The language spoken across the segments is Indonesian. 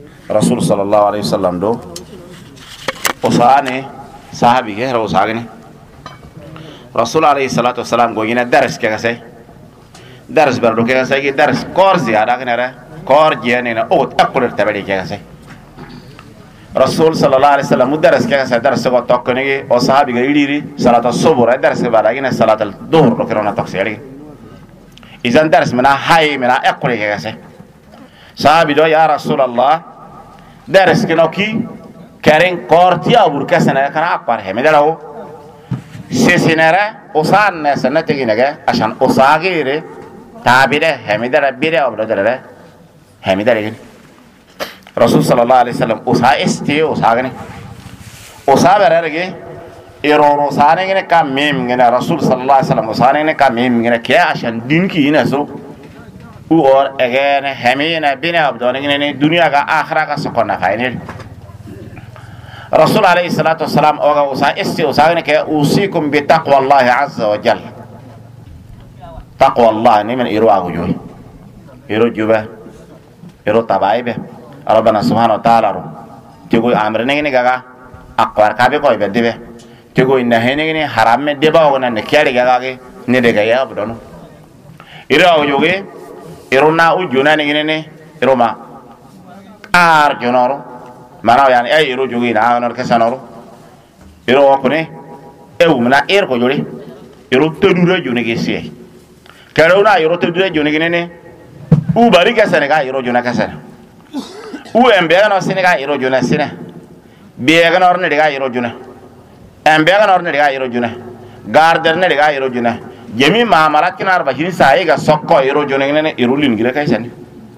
rasul sallallahu alaihi wasallam do osane sahabi ke ro sagane rasul alaihi salatu wasalam go gina dars ke gasay dars bar do ke gasay ki dars kor ziyada ke nara kor jene na o takkur tabali ke gasay rasul sallallahu alaihi wasallam dars ke gasay dars go tokkone ge o sahabi ga idiri salatu subur dars ke bada gina salatul dhuhr do ke rona taksiri izan dars mana hay mana akure ke gasay sahabi do ya rasulullah dars ke noki karen korti abur kasana kana akbar he medalo sesinara usan nasana teginaga ashan usagire tabire hemidara bire obrodare hemidare rasul sallallahu alaihi wasallam usa esti usagane usaberege iroro sane ngene kamim ngene rasul sallallahu alaihi wasallam usane ngene kamim ngene ke ashan dinki inaso or again hemina bine obdone ngene dunia ga akhira ga sokona fainil rasul alaihi salatu wassalam oga usa esti usagane ke usikum bi taqwallahi azza wa jalla taqwallah ni men iro agujo iro juba iro tabaibe rabbana subhanahu wa ta'ala ro tego amre ne gaga akwar kabe ko be debe tego inna hene ne haram me deba wona ne kiyari gaga ge ne de ga ya budono iro agujo ge iro na ujuna ne iro ma ar jonoro mana yani ay iro jogi na onor kesanoro iro ko ne mena ko jori iro tedura jone ge sie karona iro tedura jone ge ne u bari ka senega iro jona ka sen u embe no senega iro jona sene be ga nor ne ga iro jona embe ga nor ne ga iro jona garder ne ga iro jona jemi ma marat kinar ba hin sai ga sokko iro jona ne iro lin gira kay sen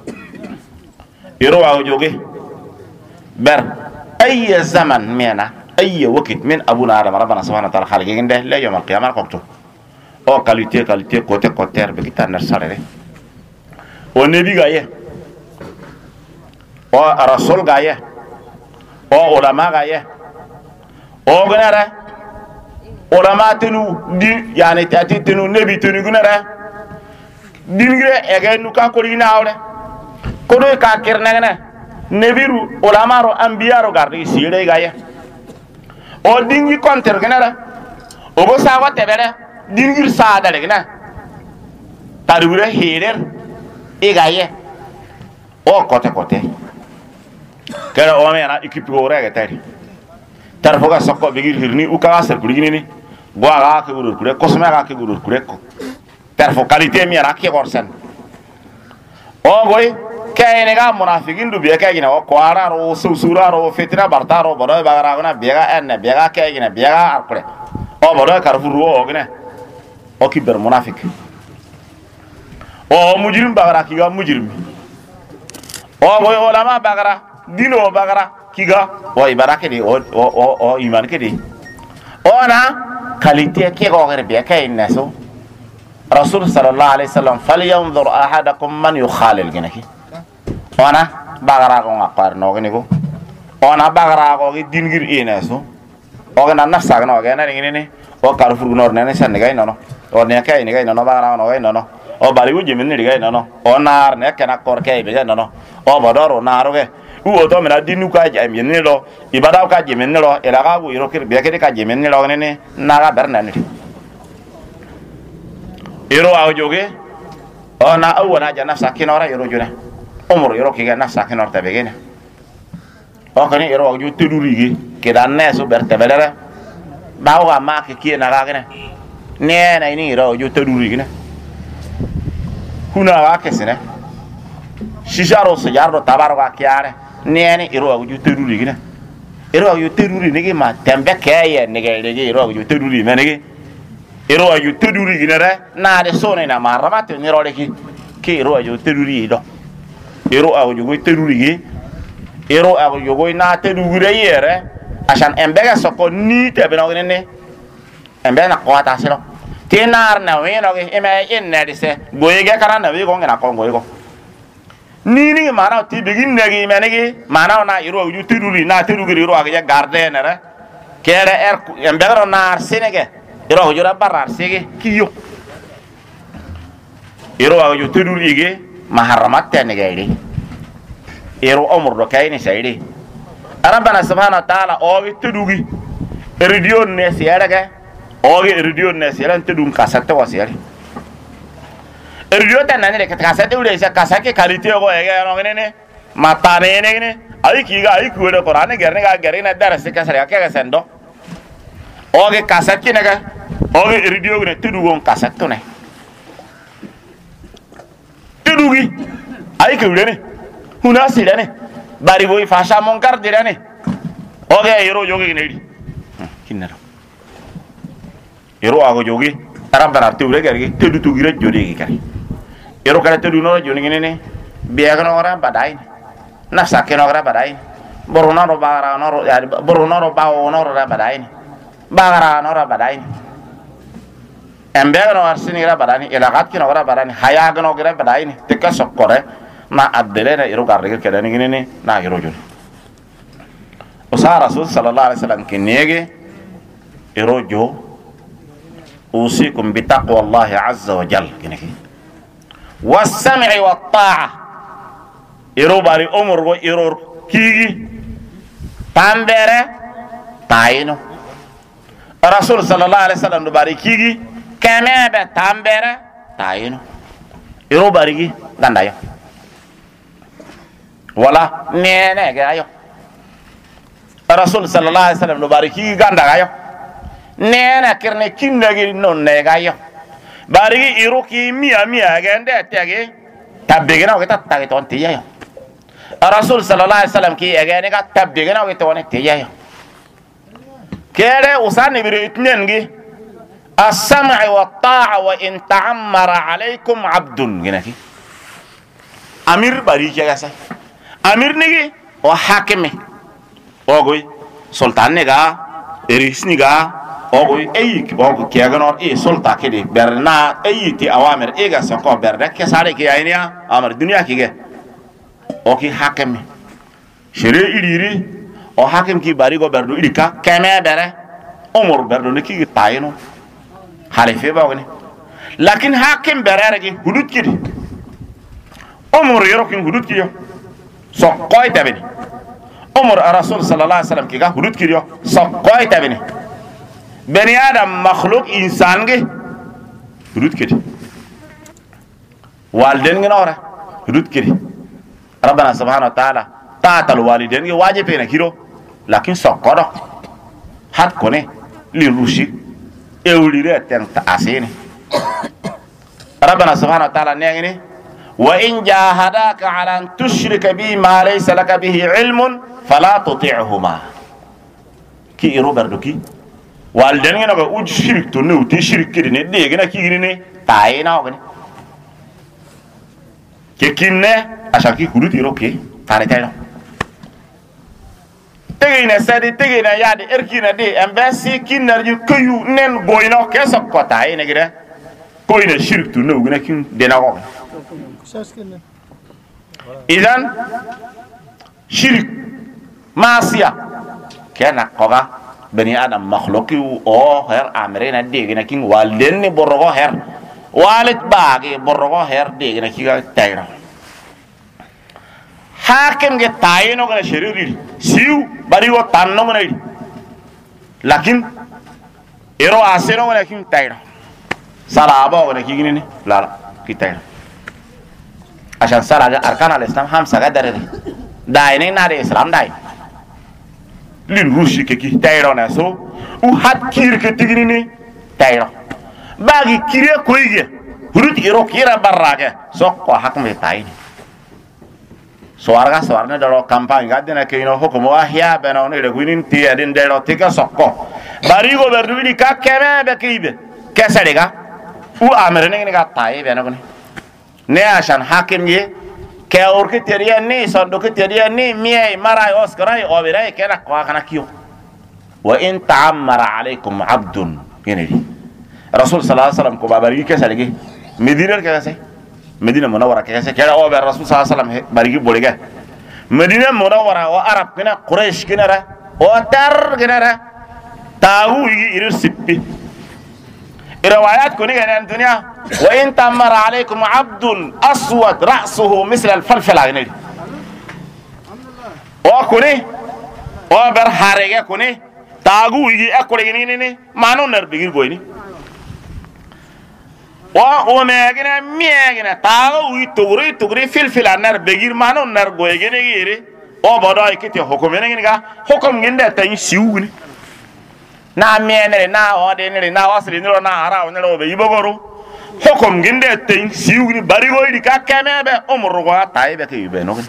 iro wa joge ber ay zaman mena ay wakit min abuna adam rabbana subhanahu wa ta'ala khaliqi ngende la yawm al-qiyamah qokto o qualité côté côté be kitan sare o nebi gaye o rasul gaye o ulama gaye o gnara ulama tenu di yani tati tenu nebi tenu gnara dingre ege nuka ko dina awle ko do ka kirna ngana nebiru ulamaro ambiyaro gardi sire gaye o dingi konter gnara o bo sawa tebere dingir saada le gna tarure hirer e gaye o kote kera o mena equipe go rega tari tar foga sokko bigir hirni u ka ser kurigini ni bo aga ke gurur kure kosma aga ke gurur kure ko tar fo qualité mi ara ke gorsan o goy kayne ga munafiqin du biya kayina o kwara ro susura ro fitna bartaro bodo bagara gona biya en biya kayina biya arkure o bodo karfuru o gna o kiber munafiq o mujrim bagara kiga mujrim o boy ulama bagara dino bagara kiga o ibarake di o iman ke di ona qualité ke go gere biya kayina so rasul sallallahu alaihi wasallam falyanzur ahadakum man yukhalil ginaki ona bagara ko ngapar no gini ko ona bagara ko dingir ineso o gana nafsa no gana ngini o karfur gnor nene san gay no o ne kay ni gay no bagara no gay no o bari wuje min ni gay no o nar ne kana kor kay be no o bodoro naro ge u to mena dinu ka jam ni lo ibada ka jam ni lo ela ga bu iro kir be ke ka jam ni lo ne na ga berna ni iro aw joge ona awona jana sakinora iro juna umur iro kiga nafsa kinor tabegena o kani iro waju tudurigi kidan nesu bertebelere bawa ma ke ki na ga gene ne na ini iro waju tudurigi ne kuna wa kesene shijaro so yardo tabaro ga kiare ne ni iro waju tudurigi ne iro waju tuduri ne ma tembe keye ne ga iro waju tuduri me ne iro waju tudurigi ne re na de sone na marama te ni ro de ki iro waju tuduri do ero aw jogoy teruri ero aw jogoy na teruri yere asan embega soko ni tebe no ne embe na ko ata selo tenar na we no ge eme inne dise boyege kana na we go ngena ko ngoy ko ni ni mara ti begin ne ge me ne ge mana na ero aw ju teruri na teruri ero ag ya garden re kere embega na arsenege ero aw jora barar sege kiyo ero aw ju teruri ge maharamat ne gairi ero umur do kayni sayri rabbana subhanahu wa ta'ala o tudugi radio ne siyaraga o radio ne siyaran tudum kasata wasiyari radio tan nane ke kasata ule sa kasake kalite go ega no ne matane ne ay kiga ay kuwe qur'an गर्ने ga गर्ने दरस के सरे के सendo oge kasaki naga oge radio ne tudugon kasakto ne tudugi ay kuwe ne huna sire ne bari boy fasha monkar dire ne oge yero jogi ne di kinaro yero ago jogi rabbana tuure gargi tudu tugira jodi kari yero kala tudu no joni ne biya no ora badai nafsa ke no ora badai borona ro bara no ro yani borona ro bawo no ro badai bagara no ro badai embe no arsini ra badani ilagat ki no ora badani haya no gra badai tekka sokkore na addere na yero garge ke dani ne na yero jodi usa rasul sallallahu alaihi wasallam ke nege yero jo usikum bi taqwallahi azza wa jalla kineki was-sam'i wat-ta'a iro bari umur go iro kigi tambere tayino rasul sallallahu alaihi wasallam do bari kigi kemebe tambere tayino iro bari gi gandayo wala nene ga ayo rasul sallallahu alaihi wasallam do bari kigi gandayo nena kirne kinnagi non ne ga ayo bari gi iro ki miya gende tege tabbegena ko tattagi ton tiyayo rasul sallallahu alaihi wasallam ki egene ga tabbegena ko ton tiyayo kere usani biri itnengi as-sam'i wat-ta'a wa in ta'ammara alaykum 'abdun ginaki amir bari kiya sa amir nigi o hakime ogoy sultan ne ga erisni ga ogoy eyik ogo kiyaganor e sulta kedi berna eyiti awamir ega sako berde ke sare ki ayniya amar dunya kige o ki hakime shere iriri o hakim ki bari go berdo irika keme bere umur berdo ne ki tayino halife bawni lakin hakim berere ki hudud kidi umur yorokin hudud kiyo so koy tabini umur rasul sallallahu alaihi wasallam ki ga hudud kiyo so koy tabini bani adam makhluk insan ge hudud kidi walden ge nora hudud kidi rabbana subhanahu wa ta'ala ta'atal walidain ge wajibe na kiro lakin sokodo hat kone li rushi ewlire ten ta asini rabbana subhanahu wa ta'ala ne wa in jahadaka ala an tushrika bi ma laysa laka bihi ilmun fala tuti'huma ki iro berduki walden ngena ba uj shirik to ne uti shirik kidi ne de gena kigini ne tayina ogni ke kinne ashaki kuduti roke tare tayno tegina sadi tegina yadi erkina de embasi kinnar ju kuyu nen boyno keso ko tayina gida ko ina shirik to ne gena kin de na ko idan shirik maasiya kena koga bani adam makhluki o her amrena degina king walden ni borgo her walit baage borgo her degina kiga tayra hakim ge tayino gana sheriri siu bari go tanno gana lakin ero aseno gana king tayra salaba gana kigini ni la kitayra ashan saraga arkan al islam ham saga darere daine na de islam dai lin rushi ke ki tayro na so u hat kir ke tigini ni tayro bagi kire koyge hurut iro kira barrage so ko hakme tayni so warna daro kampanye gadena ke ino hukumu ahya bena on ire guinin ti adin dero tika sokko bari go berdu di ka keme be kibe kesadega u amrene ni ga tay bena ko ne ashan hakim ye ke orke teria ni sondo ke teria ni miai marai oskarai obirai kena ko kana kiyo wa in ta'ammara alaykum 'abdun yenedi rasul sallallahu alaihi wasallam ko babari ke saligi medina ke sai medina munawwara ke sai kera o be rasul sallallahu alaihi wasallam barigi bolega medina munawwara o arab kena quraish kena ra o tar kena ra tawu irir sippi riwayat kuni gana dunia wa in tamara alaykum 'abdun aswad ra'suhu misla al-falfala gani o kuni o ber harege kuni tagu igi akore ni manu nar bigir goyni o megina miegina tagu wi tugri fil anar bigir manu nar goyene gire o bodo ikiti hukumene ngiga hukum nginde tan siwuni na menere na o de nere na wasri nero na ara onero be yibogoro hukum nginde tan siwuni bari goydi ka kemebe umru go taybe ke yube no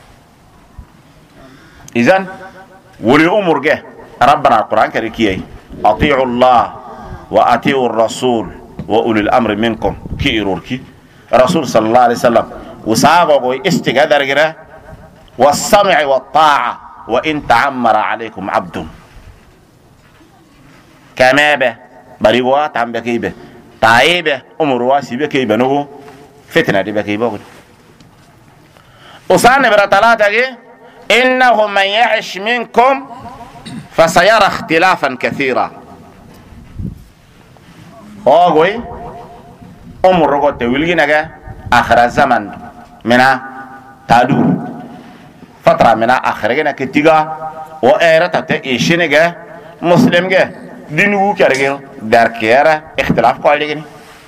izan wuri umur ge rabbana alquran kari kiyai ati'u allah wa ati'u ar-rasul wa ulil amri minkum ki irurki rasul sallallahu alaihi wasallam usago go istigadar gira was-sam'i wat-ta'a wa in ta'ammara alaykum 'abdun kamabe bari go tambe kibe taibe umur wasibe kibe no fitna dibe kibe go usane bara talata ge إنه من يعش منكم فسيرى اختلافا كثيرا أوغوي أمر رغوت ويلغينغا آخر الزمن منا تادور فترة منا آخرغينا كتيغا وإيرتا تيشينغا مسلمغا دينو كارغير داركيرا اختلاف قواليغيني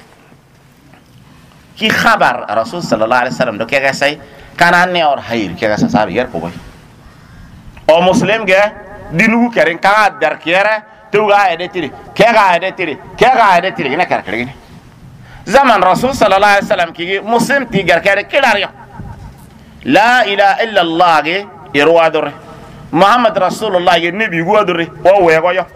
كي خبر رسول صلى الله عليه وسلم دو كيغا ساي كان أني أور خير كيغا سابي يركوبي o muslim ge dinu karen ka dar kera tuga edetiri kega edetiri ina kar kare zaman rasul sallallahu alaihi wasallam ki muslim ti gar kare kilariyo la ilaha illa allah ge irwadur muhammad rasulullah ge nabi godur o wego yo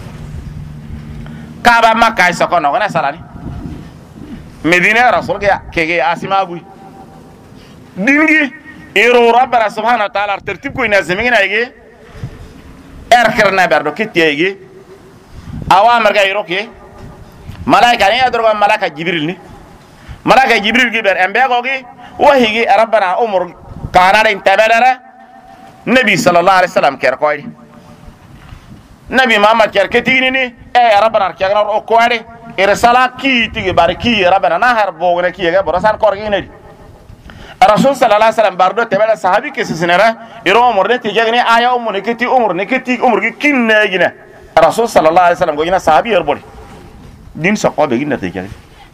kaba makka isa kono gona salani medina rasul ge kege asima bui dingi iro rabbana subhanahu wa ta'ala tertib ko ina zemina yegi erkerna berdo kitiyegi awamar ga iro ke malaika ni adro malaika jibril ni malaika jibril gi ber embe gogi wahigi rabbana umur kanara intabadara nabi sallallahu alaihi wasallam ker koy nabi muhammad ker ketini ni rabbana kegnar o koade irsala ki tigi barki rabbana nahar bogone ki ga borasan korgi ni rasul sallallahu alaihi wasallam bardo tebela sahabi ke sinera iro umur ne tijagni aya umur ne kiti umur gi kinne gina rasul sallallahu alaihi wasallam go gina sahabi yerbori din saqo be gina tijagni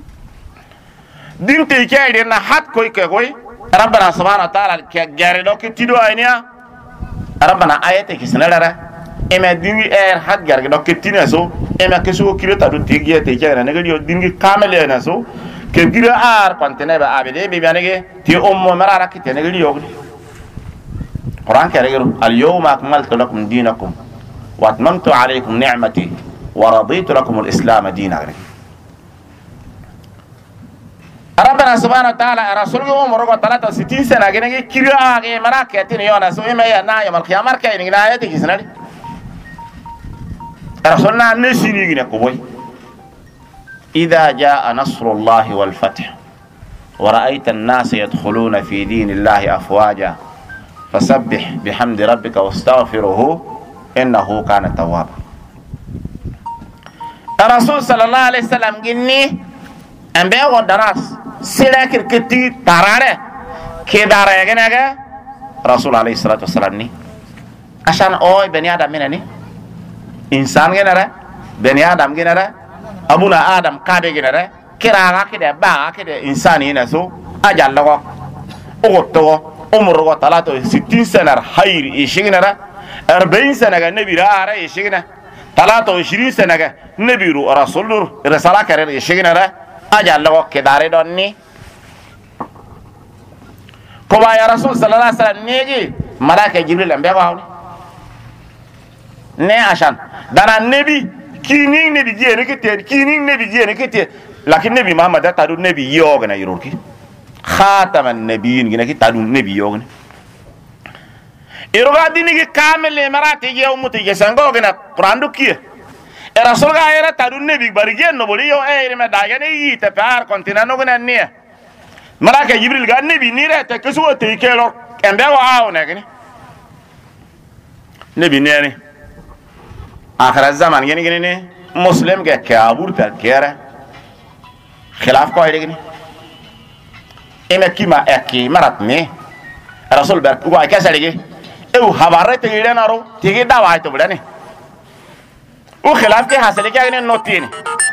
din tijagni na hat koy ke koy rabbana subhanahu wa ta'ala ke gare do kiti do aynia rabbana ayate ke sinera ema dingi hat garge do kiti ne so ema ke so kilo ta do tigiye tijagni ne gadi dingi kamele na so ke gira ar kontene ba abede be banege ti ummu marara kitene gari yogni quran kare garo al yawma akmaltu lakum dinakum wa atmamtu alaykum ni'mati wa raditu lakum al islam dinan rabbana subhanahu wa ta'ala rasul umru ko talata 60 sana gene kira ge maraka tin yona so ema ya na yawm al qiyamah kay ni na ayati kisnadi rasulna nesini gine ko boy إذا جاء نصر الله والفتح ورأيت الناس يدخلون في دين الله أفواجا فسبح بحمد ربك واستغفره إنه كان توابا الرسول صلى الله عليه وسلم قلني أنبياء ودراس سلاكر كتي ترارة كدارة يغنى رسول عليه الصلاة والسلام ني عشان أوي بني آدم منني إنسان غنى بني آدم غنى abuna adam kade ginare kira kide ba kide insani ina so ajal lago ogoto umru talato 60 sanar hayr ishignara 40 sana ga nabi ra ishigna talato 20 sana ga nabi rasul risala kare ishignara ajal lago kidare donni ko ba ya rasul sallallahu alaihi wasallam negi malaika jibril ambe ko ne ashan dana nabi kini nabi je ne kete lakin nabi muhammad ta do nabi yogna yurki khataman nabiyyin gina ki tadu nabi yogna iroga dini ki kamele marati je umuti je sango gina quran do ki rasul ga era tadu nabi bari je no boli yo me daga ne yi te par kontina no gna ne malaka jibril ga nabi ni re te keso te kelo embe wa awna gni nabi ne آخر الزمان يعني كني مسلم كأبور تكيره خلاف قاعدة كني إما كيما أكي مرات مي رسول بركوا كسر ليه او habare tigire naro tigi dawa to budani o khilaf ke hasale ke agene notini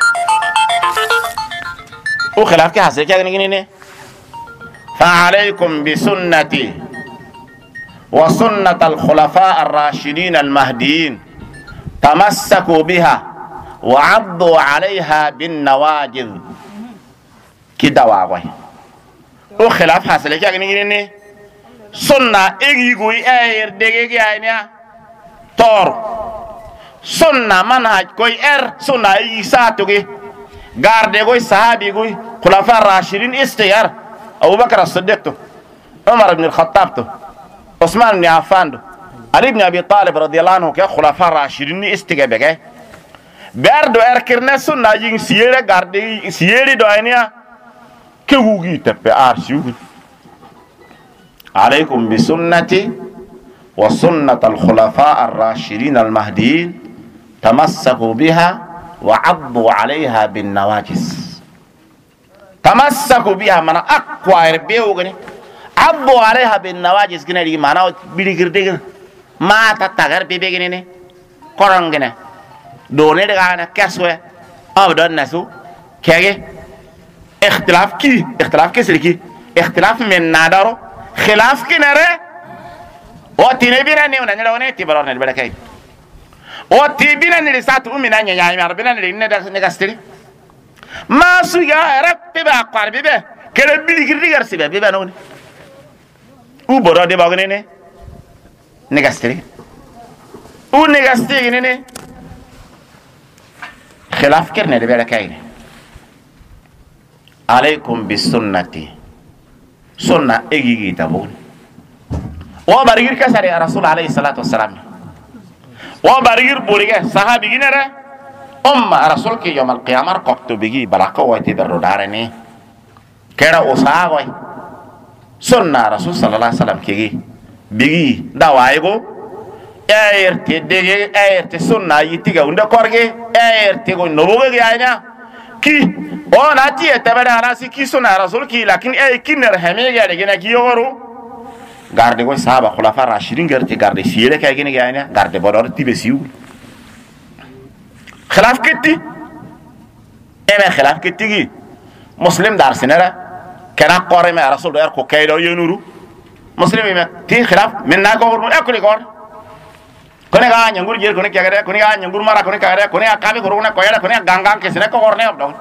o khilaf ke hasale ke agene ne fa alaykum bi sunnati wa sunnat al khulafa ar rashidin al mahdiyyin tamassaku biha wa 'addu 'alayha bin nawajid ki dawa way o khilaf hasale ke agene ne sunna egi goy ayer dege gaynya tor sunna manhaj koy sunna isa toge garde goy sahabi goy khulafa rashidin istiyar Abu Bakr as-Siddiq to Umar ibn al-Khattab to Uthman ibn Affan to Ali ibn Abi Talib radiyallahu anhu ke khulafa rashidin istigabe ke berdo kirna sunna yin siyere garde siyeri do aynya ke wugi teppe arshu عليكم بسنتي وسنة الخلفاء الراشدين المهديين تمسكوا بها وعضوا عليها بالنواجس تمسكوا بها من أقوى ربيوغني عضوا عليها بالنواجس كنا دي معناه بيدير ما تتغير بيبيغني كورانغني دوني دغانا كسوه أبدون نسو كيغي اختلاف كي اختلاف من نادارو خلاف كنره وتنبينا نيونا نلوني تبرون البركاي وتبينا نلسات أمنا نيا يا ربنا نغستري ما سويا رب بيبا قارب بيبا كلام بيلي كريغر سيبا بيبا نوني وبرا دي باغني نغستري ونغستري ني خلاف كرنا البركاي عليكم بالسنة سنة إيجي تبون وبرجير كسر يا رسول عليه الصلاة والسلام وبرجير بورجة صحابي جنرة رسولك يوم القيامة قبض بيجي بلاقة ويتبرر دارني كذا أساعوي سنة رسول صلى الله عليه وسلم كيجي بيجي دوايغو ايرتي سنة يتيجا وندا كورجي ايرتي كون نبوغي جاينا كي او ناتي تبدا راسي كي سنة رسول كي لكن اي كينر همي جاري جنا كيورو garde go sahaba khulafa rashidin garde garde sire kay gene gayna garde bodor tibe siw khilaf ketti eme khilaf ketti gi muslim dar sinara kana qore me rasul dar ko kaydo yonuru muslim me ti khilaf min na ko wor ekuli gor kone ga nyangur jer kone kagare kone ga nyangur mara kone kagare kone akabe koruna ko yara kone gangang kesine ko gorne obdon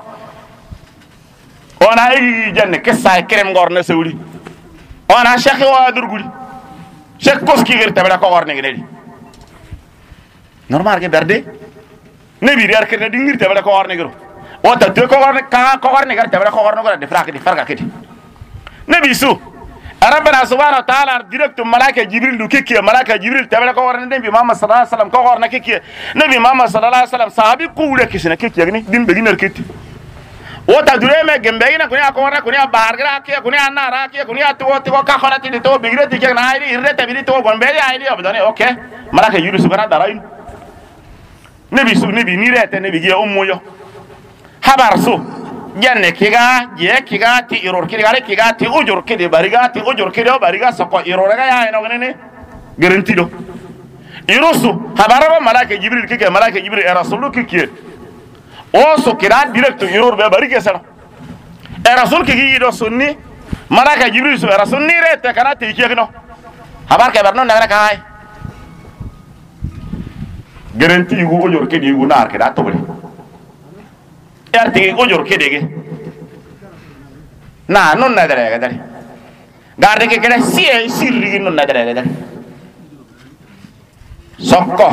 ona yi janne kessa krem gorne sewli ona shekhi wa durguli shek koski gir tabela ko gorne ngedi normal ke berde ne bi yar kene dingir tabela ko gorne giro o ta to ko gorne gar tabela ko gorne de fraka di farka kiti ne bi su rabbana subhanahu wa ta'ala direct malaika jibril du kiki malaika jibril tabela ko gorne nabi muhammad sallallahu alaihi wasallam ko gorne kiki nabi muhammad sallallahu alaihi wasallam sahabi kuule kisina kiki yagni dim be ginar kiti wota dureme gembeina kunya korna kunya bargra ke kunya anara ke kunya to ka khonati to bigre dike na ayri irre tabiri to gombeli ayri obdane okay malaka yuru subhana darain nabi su nabi ni rete nabi ge ummu yo habar su janne kiga je kiga ti iror kiga ti ujur kidi bariga ti ujur kido bariga soko iror ga ya no ngene garanti do irusu habara malaka jibril kike malaka jibril rasulu kike o so kira direct yurur be bari kesara e rasul ke gi do sunni malaka jibril so rasul ni rete kana te ki no habar ke barno nagara kai garanti gu ojor ke di gu nar ke da to bari erti ojor ke dege na non na dare ga dare garde ke kala sirri non na dare ga dare sokko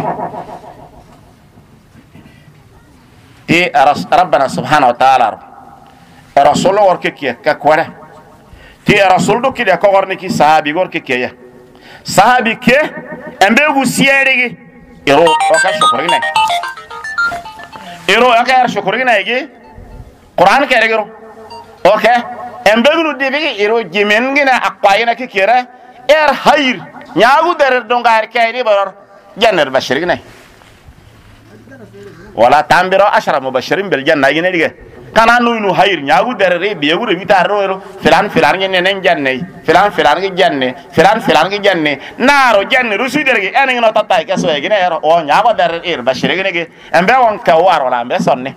ti rabbana subhanahu wa ta'ala rasul worke ki ka kwara ti rasul do ki de ko worne ki sahabi worke ki ya sahabi ke embe gu sierigi ero o ka shukuri na ero o ka shukuri na gi qur'an ke regero okay embe gu de bi ero jimen ngina aqwayina ki kira hayr nyaagu der do ngar kayri bor jannar bashir ngina ولا تعمروا 10 مبشرين بالجنة يجي kana nu hayir nyaagu derere biegu re bitaro filan ngene janne filan ge janne filan ge janne naro janne rusu derge enen no tatai keso e gine ero o nyaago derere bashire gine ge embe won ka waro la embe sonne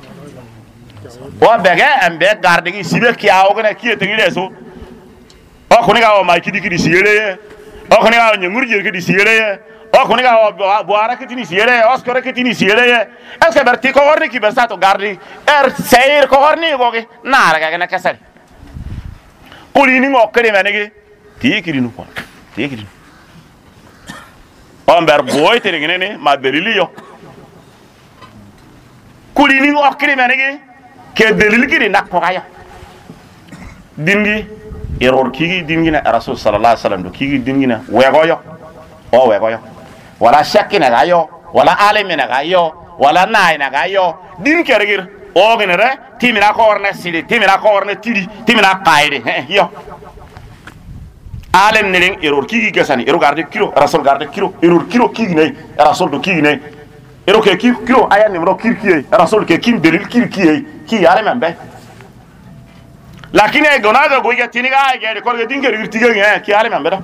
o bege embe garde gi sibe kiawo gine kiete gile so o kuni ga o mai kidi sire o kuni ga nyungurje kidi sire o kuni ga boara kidi sire o skore kidi sire eske berti ko orni ki bersato gardi seir ko orni goge nara ga gine kesari kulini ngokre menege tikiri nu ko tikiri on ber boy tere gine ne ma delili yo kulini ngokre menege ke delili kiri nakko kaya dingi error kigi dingina rasul sallallahu alaihi wasallam do kigi dingina wegoyo o wegoyo wala shakkina gayo wala alimina gayo wala naina gayo din kergir o genere timina ko orne sidi timina ko orne tidi timina qaide yo alim niling error kigi gasani error garde kilo rasul garde kilo error kilo kigi nei rasul do kigi nei error ke kilo aya nimro kirki rasul ke kin delil kirki ki alimambe lakini ay gonaga goya tiniga ay gede ko dinge irtiga nge ki ale mambe do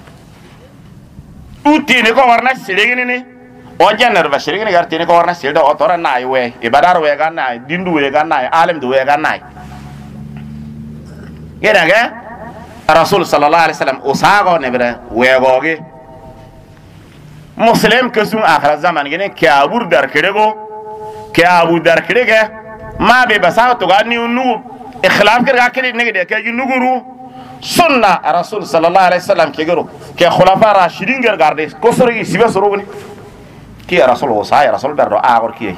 utini ko warna silegini ni o jannar ba silegini gar tini ko warna silda o tora nay we ibadar we ga nay dindu we ga nay alim du we ga nay geda ga rasul sallallahu alaihi wasallam usago ne bere we goge muslim kesun akhir zaman gene ke abur dar kedego ma be basaw to ga ni nu ikhlaf kir gakeli nege ke nuguru sunna rasul sallallahu alaihi wasallam ke gero ke khulafa rashidin ger garde ko sori sibe sorogni ki rasul o sa rasul berdo agor ki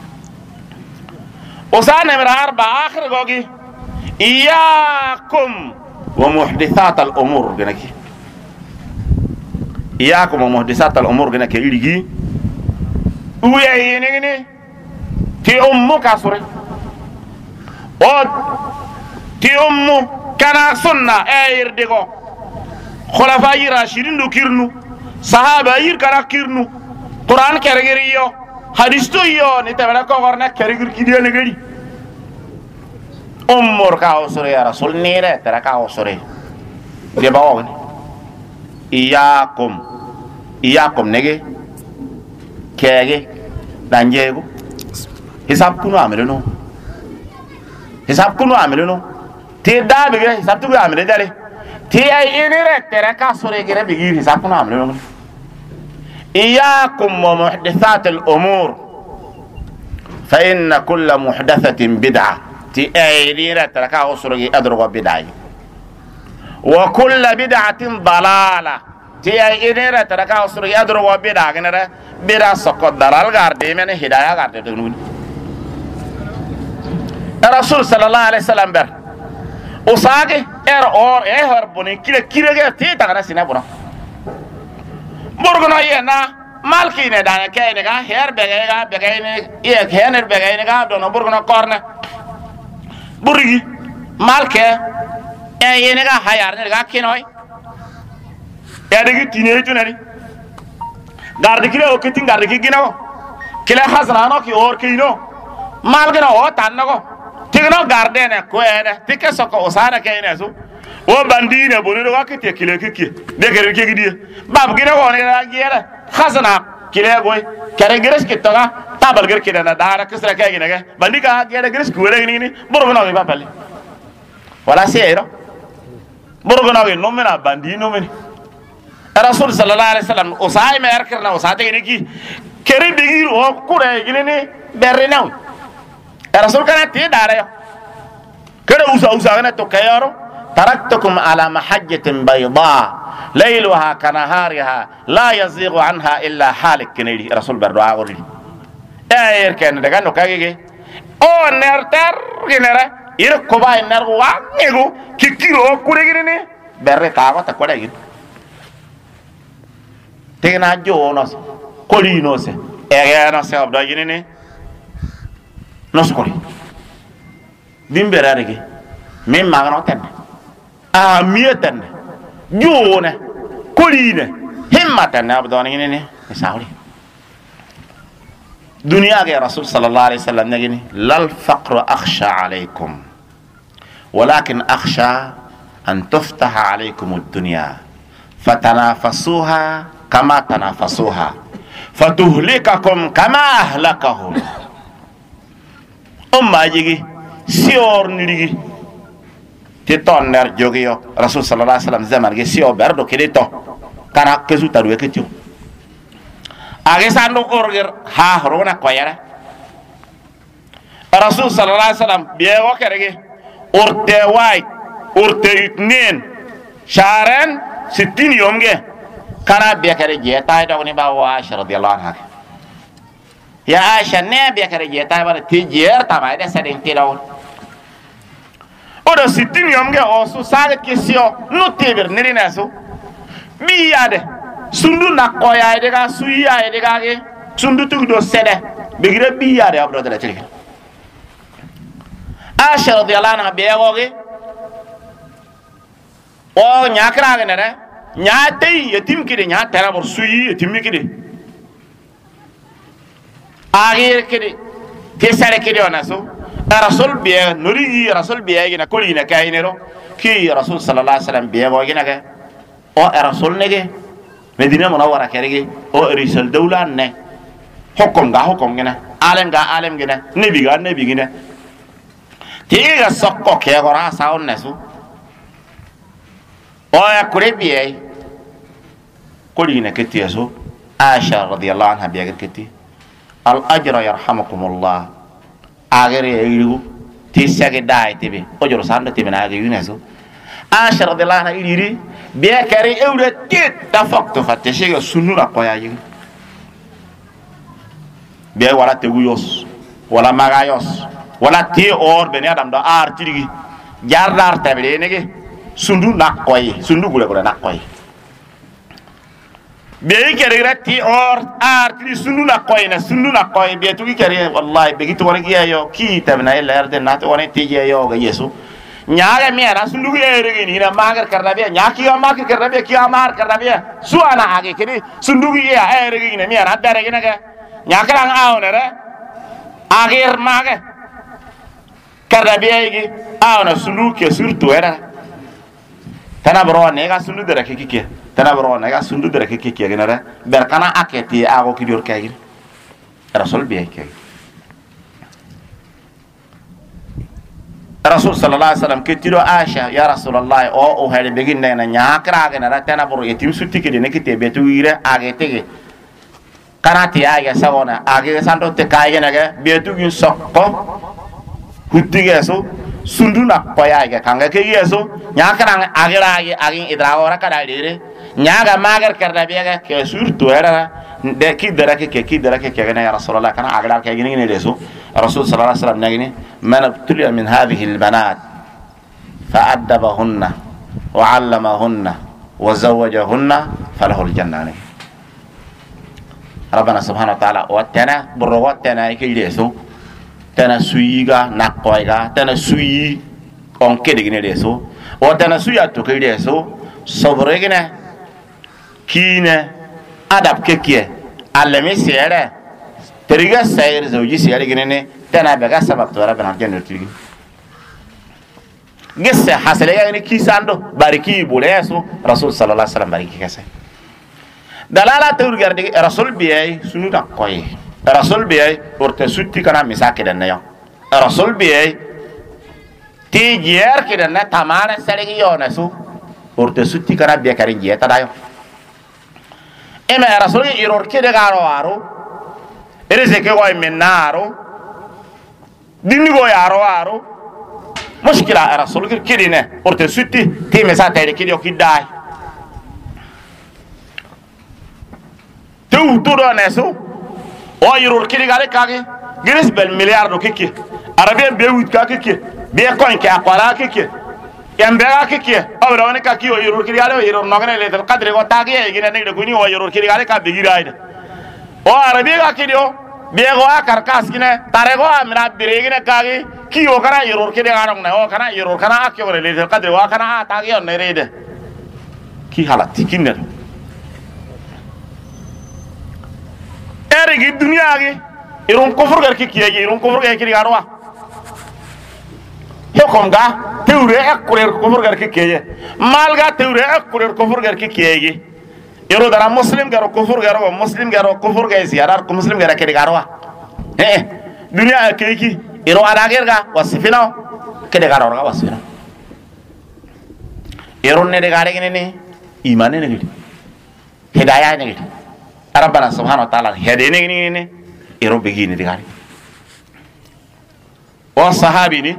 o sa ne arba akhir gogi iyakum wa muhdithat al umur genaki iyakum wa muhdithat al umur genaki irigi uye yene ti ummu kasuri o ti ummu kana sunna irdigo khulafa rashidin do kirnu sahaba kana kirnu qur'an kergeri yo hadis to yo ni tabara ko gorna kergir kidiyo ne gari ummur ka osore ya rasul nire tara ka osore de bawoni iyakum nege kege danjego hisab kuno ameleno te dabe ge hisab tu amele dale te ay inire tara ka osore gere bigir hisab kuno ameleno إياكم ومحدثات الأمور فإن كل محدثة بدعة تأيدين تركها أسرق أدرغ بدعي وكل بدعة ضلالة تأيدين تركها أسرق أدرغ بدعة بدعة سقط ضلال غاردي من هداية غاردي الرسول صلى الله عليه وسلم بر أساقي بني كيرا تيتا سينا بنا burgono yena malkine dana kayne ga her begayne ye hener begayne ga dono burgono korne burgi malke e yene ga hayar ne ga kinoy e degi tine tunani garde kile o kitin garde ki gino kile hasrano ki or kino malgino o tanno tigno garde ne ko ene tike soko osana kayne su o bandine bonero wakati kile kiki de kere kiki die bab gine ko ne giere khazana kile goy kere gres kitoga tabal ger kidana dara kisra kay gine ga bandika giere gres kuwere ni borgono ba pale wala seero borgono no mena bandino men rasul sallallahu alaihi wasallam o say me erkirna o sate gine ki kere digir o kure gine ni berrenaw rasul kana ti dara kere usa na to kayaro تركتكم على محجة بيضاء ليلها كنهارها لا يزيغ عنها إلا حالك كنيدي رسول بردعاء غري اير كان دغانو كاغي او نرتر غنرا يركوبا نرغو وانيغو كيكيرو كوريغيني بري كاغو تاكوداغي تينا جونوس كولينوس ايغانوس ابدا ينيني نوسكوري ديمبراريغي ميم ماغنو تن amiyatan jone koline himmatan abdoni ni sauri دنيا يا رسول صلى الله عليه وسلم نجني لا الفقر أخشى عليكم ولكن أخشى أن تفتح عليكم الدنيا فتنافسوها كما تنافسوها فتهلككم كما أهلكهم يجي سيور نيجي تيتون نر جوجيو رسول صلى الله عليه وسلم زمان جي سيو بردو كيديتو كان كزو تروي كتيو اغي ساندو اورغر ها رونا كويره رسول صلى الله عليه وسلم بيو كرغي اورتي واي اورتي اثنين شهرين 60 يوم جه كان بيكري جيتاي دوغني با عائشة رضي الله عنها يا عائشة نبي بيكري جيتاي بار تيجير تباي ده سدين تيلو odo 60 yom ge osu saga kesio no teber neri naso biyade sundu nakoya de ga suya de ga ge sundu tugdo sede begire biyade abdo de tiri Aisha radhiyallahu anha bego ge o nyakra ge nere nyate yetim kide nyatara bor suyi yetim kide agir kide kesare kide onaso رسول بيه نوري رسول بيه جنا كل جنا كاينرو كي رسول صلى الله عليه وسلم بيه وجنا كه أو رسول نجى مدينة منورة كريجي أو رسول دولة نه حكم جنا عالم جنا نبي جنا تيجي السقط كيه قرا ساون نسو أو كوري بيه كل جنا كتير سو عائشة رضي الله عنها بيه كتير الأجر يرحمكم الله agere yiru tisage dai tibe ojoro sando tibe na age yuneso Aisha radhiyallahu anha iri be kare ewre tit ta fakto fatte shega sunura ko yayi be wala teguyos wala magayos wala ti or be ne adam do ar tirigi jardar tabe nege sundu nakoy sundu gule nakoy be kere ratti or arti sundu na koy be tu kere wallahi be gitu woni yo ki tabna ila arde na to woni tije yo ga yesu nyaaga mi ara sundu ge regi ni na magar karna be nyaaki ga magar karna be ki amar karna be su ana age kedi sundu ge ya regi ni mi ara dare ge na ga nyaaka ang awna re agir maga karna be ge awna sundu ke surtu era tana bro ne ga sundu dare ke tana bro na ga sundu dere ke genere berkana aketi ago kidior kay rasul bi kay rasul sallallahu alaihi wasallam ketido Aisha ya rasulullah o hede begin na nyakra genere tana bro yetim sutti ke ne kite betu ire age tege kanati age sawona age santo te kay genege betu gin sokko huttige so sundu na koya age kanga ke yeso nyakra agira age idrago ra kada dire nyaga magar karda biaga ke surtu era de ki dara ke gana ya rasulullah kana aglar ke gini ne deso rasul sallallahu alaihi wasallam nagini man abtuliya min hadhihi albanat fa adabahunna wa 'allamahunna wa zawwajahunna falahu aljanna rabbana subhanahu wa ta'ala wa tana burwa tana ke deso tana suyiga nakoiga tana suyi on ke de gini deso wa tana suya to ke deso sobregina kine adab kekie alami sere teriga sayr zawji sere gine tana bega sabab to rabbana jannu tigi gesse hasale ya ni kisando bariki buleso rasul sallallahu alaihi wasallam bariki kase dalala tur garde rasul biyay sunu da koy rasul biyay porte sutti kana misake den yo rasul biyay ti jer kidan na tamana sere yona su porte sutti kana biya karin je tadayo ema rasul iror kede garo aro erese ke goy menaro dinni go yaro aro mushkila rasul kede ne porte sutti ti mesa tayde kede o kidai tu do neso o iror kede gale kage gres bel miliardo keke arabe be wit ka keke be koin ke akwara keke yambega keke awra woni ka ki o yoro kiri ale o yoro nogane le del qadre go tagi e gina ne ko ni o yoro kiri ale ka bigiraide o arabi ga kidio be go akar kas gine tare go amna bire gine kagi ki o kana yoro kiri garong na o kana yoro kana akyo le del qadre wa kana tagi on ne rede ki halati kinne ere gi dunya gi irun kufur gar ki kiye irun kufur gar ki garwa hekom ga teure ek kurer kufur gar ki kiye malga teure ek kurer kufur gar ki kiye iro dara muslim garo kufur garo muslim garo kufur ga ziyarar ko muslim gara ki garwa dunia keki iro adager ga wasifina kede garo ga wasifina iro ne de gare ne imane ne gidi hidayah ne gidi rabbana subhanahu wa ta'ala hede ne iro begini de gare o sahabi ni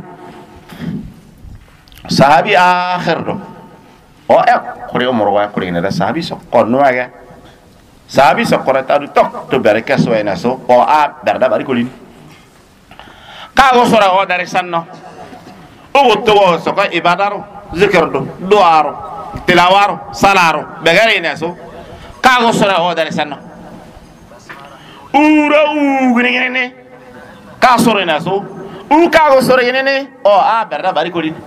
sahabi akhir do o kore umur wa kore ne da sahabi so konno aga sahabi so kore tadu tok to bereka so ena so o a berda bari kolini ka go sora o dari sanno o to so ko ibadaru zikirdu duaru tilawaru salaru begari ne so ka go sora o dari sanno ura gini ne ka sora ne so ka go sora ne o a berda bari kolini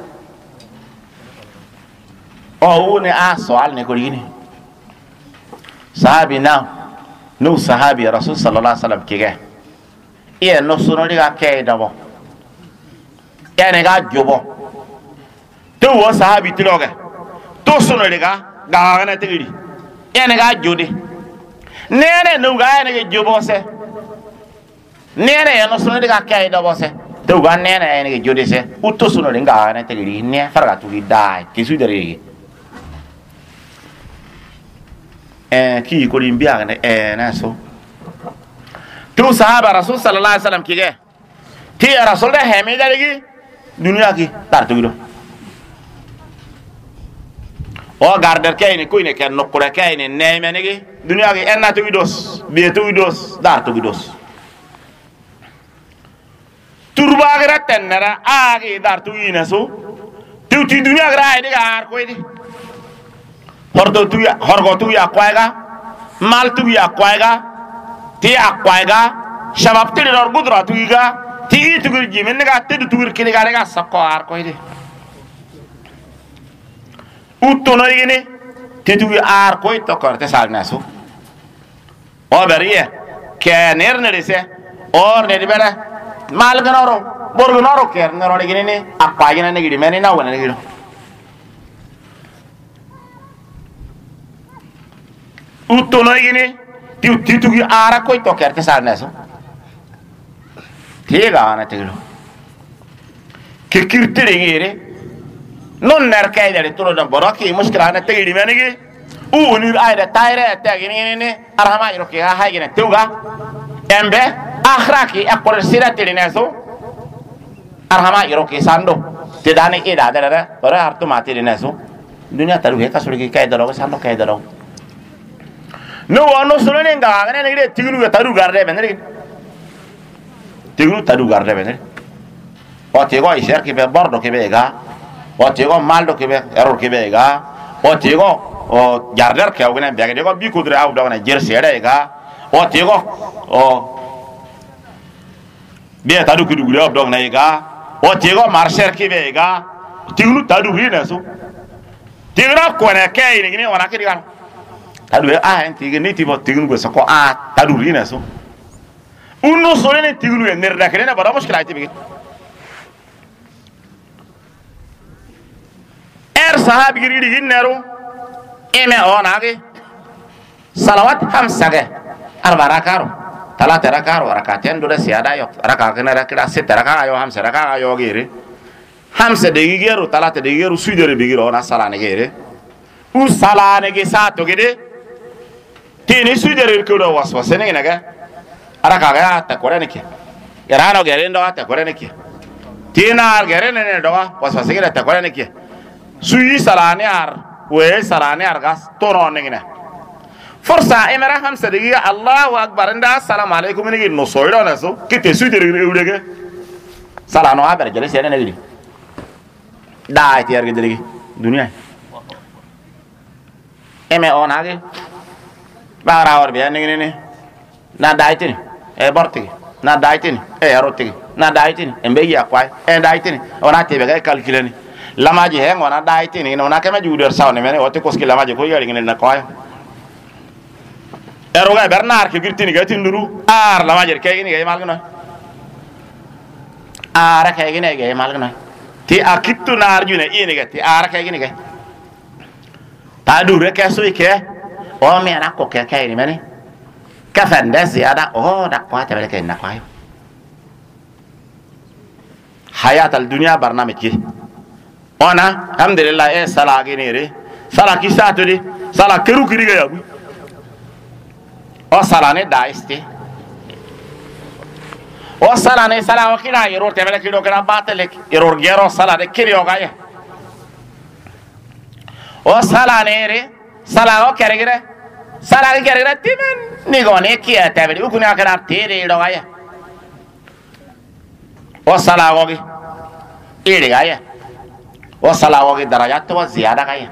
o ne a soal ne kolini sahabi na no sahabi rasul sallallahu alaihi wasallam kige e no sono liga ke dabo ene ga jobo to wo sahabi tiloga to sono liga ga na tigiri ene ga jode nene no ga ene ga jobo se nene no sono liga ke dabo se to ga nene ene ga jode se utto sono liga na tigiri ne farga tu gi dai ki su dere ki ko limbia ne na so tu sahaba rasul sallallahu alaihi wasallam kige ti rasul da heme daligi dunia ki tar to gido o garder kayne ko ne ken nokure kayne neme ne gi dunia ki enna to gidos be to gidos dar to gidos turba gara tenera a gi dar to ina so tu ti dunia gara ai diga ko di horgo tu ya kwaiga mal tu ya kwaiga ti akwaiga shabab ti lor gudra tu iga ti tu gir jimen ga te tu gir kini ga sakko ko ide utto no igene ti tu ar ko to korte salnaso o beriye ke nerne dese or ne dibere mal ganoro borgonoro ke nero igene ne akwaiga ne gidi meni na wona ne gido utto no igene ti tu gi ara ko to kerte salnaso tiga na teglo ke kirtere ngere non ner kay dare to do boraki mushkila na tegli menigi u ni ayda tayre tegini ne arhama iro ke ha gene tuga embe akhraki akor sirati neso arhama iro ke sando te dane e da dare bara hartu mati neso dunia taru he ka suri kay daro sando kay daro no wono solo ne nga ne ne tiglu taru garde benere tiglu taru garde benere o tego isher ki be bordo ki be ga o tego maldo ki be error ki be ga o tego o garder ke ogene be ga bi kudre aw do na jer sere ga o tego o be taru ki dugure aw do na ga o tego marcher ki be ga tiglu taru ri na so tigra ko ne ke ni wana ki ga tadu a enti ni tipo tignu go sako a tadu rina so uno sole ne tignu e nerda krena bara mushkila ite bi sahabi giri hinnero eme onage salawat hamsage arba rakaro talata rakaro rakaten do siada yo raka kana rakira sita raka yo hamsa raka yo gire hamsa de gigero talata de gigero suidere bigiro na salane gire u salane ge sato gede tini suidere ko do waswase ne naga araka ga ta korene ke yarano gere ndo ta korene ke tina gere ne do waswase gere ta korene ke sui salane ar we salane ar gas tono ne ne forsa emera hamsa de giga Allahu akbar nda assalamu alaikum ne no soiro na so kite suidere urege salano abar jere sene ne gidi da ti erge de dunia eme onage bara or be ne na daitini e bortigi na daitini e arotigi na daitini embe ya kwai e daitini ona tebe ga calculeni lamaji he ngona daitini no na keme juder sawne mene ote koski lamaji ko yari ngene na kwai eroga bernard ke girtini ga tinduru ar la majer ke gini ga malgno ara ke gini ga malgno ti akittu nar june ini ga ti ara ke gini ga ta dure ke so ke o me na ko ke ni mani ka fanda ziyada o da kwa ta ke na kwa hayat al dunya barnamij ona alhamdulillah sala gini re sala kisatu di sala keru kiri ga yabu o sala ne daisti o sala ne sala o kina yero te bele kido kana batele yero gero sala de kiri o gaye o sala ne re sala o kere sala ke kere timen ni gone kiya te bele ukuni akara tere do gaye o sala o gi ire gaye o sala o gi darajat to ziyada gaye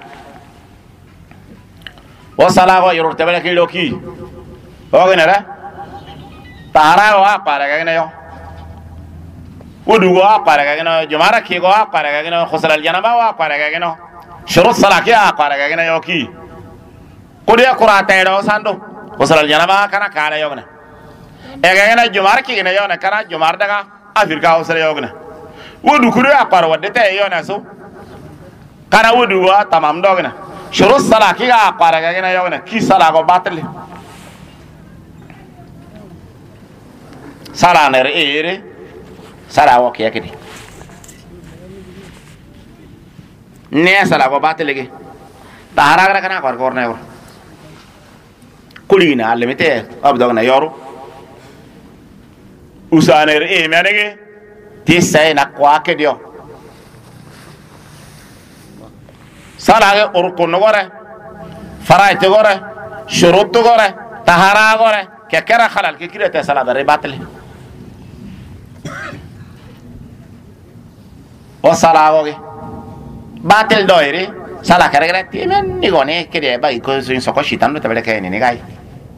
o sala o yero te bele kido ki o gene tara wa para gane yo wudu wa para gane jumara ki go wa para gane khusal al janaba wa para gane shurut salat ya para gane yo ki kodiya qurata do sando khusal al janaba kana kala yo gane e gane jumara ki gane yo na kana jumar daga afrika usre yo gane wudu kuriya para wadde te yo na so kana wudu wa tamam do gane shurut salat ki ga para gane yo gane ki sala go batle sala ner ere sala wo ke kedi ne sala go batelege tara gara kana kor ne wor kulina limite abdo na yoru usaner e menege tisay na kwa kedio sala ge urkun gore farait gore shurut gore tahara gore ke kera khalal ke kirete sala bare batle o sala goge batel doire sala kare timen ni gone ke de bai ko sin soko shitan no tabele ke ni gai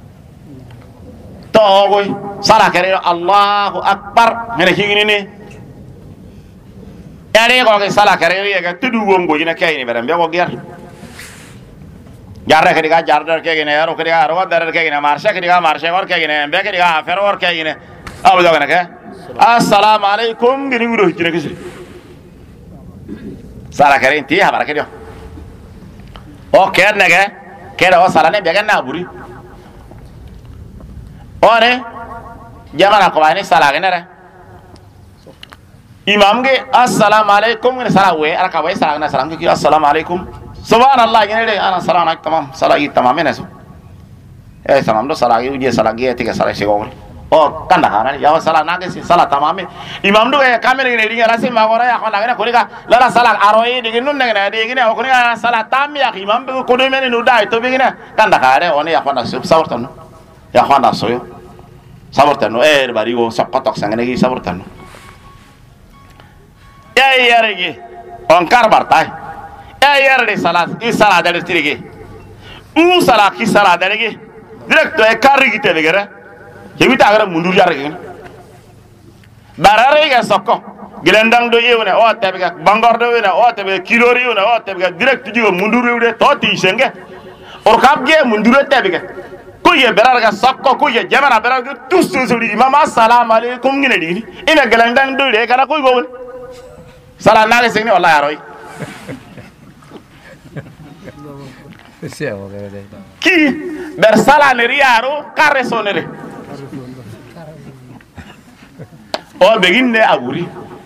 to go sala kare Allahu akbar ngene higini ni yare goge sala kare ye ga tudu wongo ina ke ni beram be go ger jarre ke ga jarre ke ne yaro ke ga ro dar ke ne marsha ke ga marsha gor ke ne be ke ga fer gor ke ne abu do ke assalamu alaikum gini nguro hikine kisi sala kare inti ha barake dio o ker nege kera o sala ne bega na buri ore jamana ko bani sala genere imam ge assalamu alaikum ne sala we araka we sala na salam ki assalamu alaikum subhanallah genere ana salam alaikum tamam sala yi tamam ne so tamam do sala yi uje sala ge tiga sala segol o kanda kana ya sala nage si sala tamame imam do e kamera ne ringa rasi ma gora ya kana ko ga la sala aroi de nun ne de gine o ko ga sala tam ya imam ko do men no dai to be gine kanda kare oni ya kana sub sawartan ya kana soyo sawartan no bari go sapatok sangane gi sawartan ya yarege on kar bartai ya yarde salat i sala de tirige u sala ki sala de direct e karigi te de gere Jebita agara mundur jar gini. Barare ga sokko. Gelendang do yewne o tebga bangor do wena o tebga kilori wena o tebga direct jigo mundur rewde to ti senge. Or kabge mundur tebga. Ko ye berar ga sokko ko ye jamana berar ga tus suri imam assalamu alaikum ngine dini. Ina gelendang do de kana ko go. Sala nale senge wallahi aroy. Ki ber sala ne riaro kare sonere. O begin ne aburi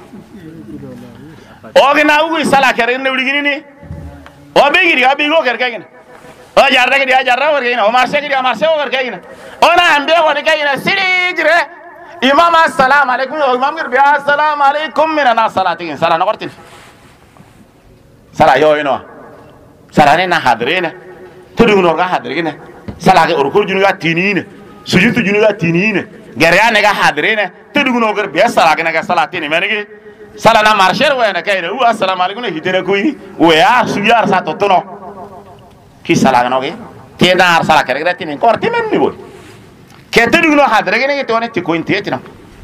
o gina ugu sala kare ne uri gini o begin ga bigo kare gina o jarra ke dia jarra war gina o marse ke dia marse o kare gina o na ambe ko ne gina siri jire imam assalamu alaikum o imam gir bi assalamu alaikum min ana salatin sala na qortin sala yo ino sala ne na hadrena tudu no ga hadrena sala ke urkur junu ga tinine sujudu junu ga tinine Geria nega hadrene tedugo no ger biya sala gena sala tini menegi sala na marcher we na kayne u assalamu alaikum hitere kuyi we ya suyar sa totono ki sala no ge te dar sala kere gre tini korti men ni bol ke tedugo no hadre gena ke tone ti ko inte tina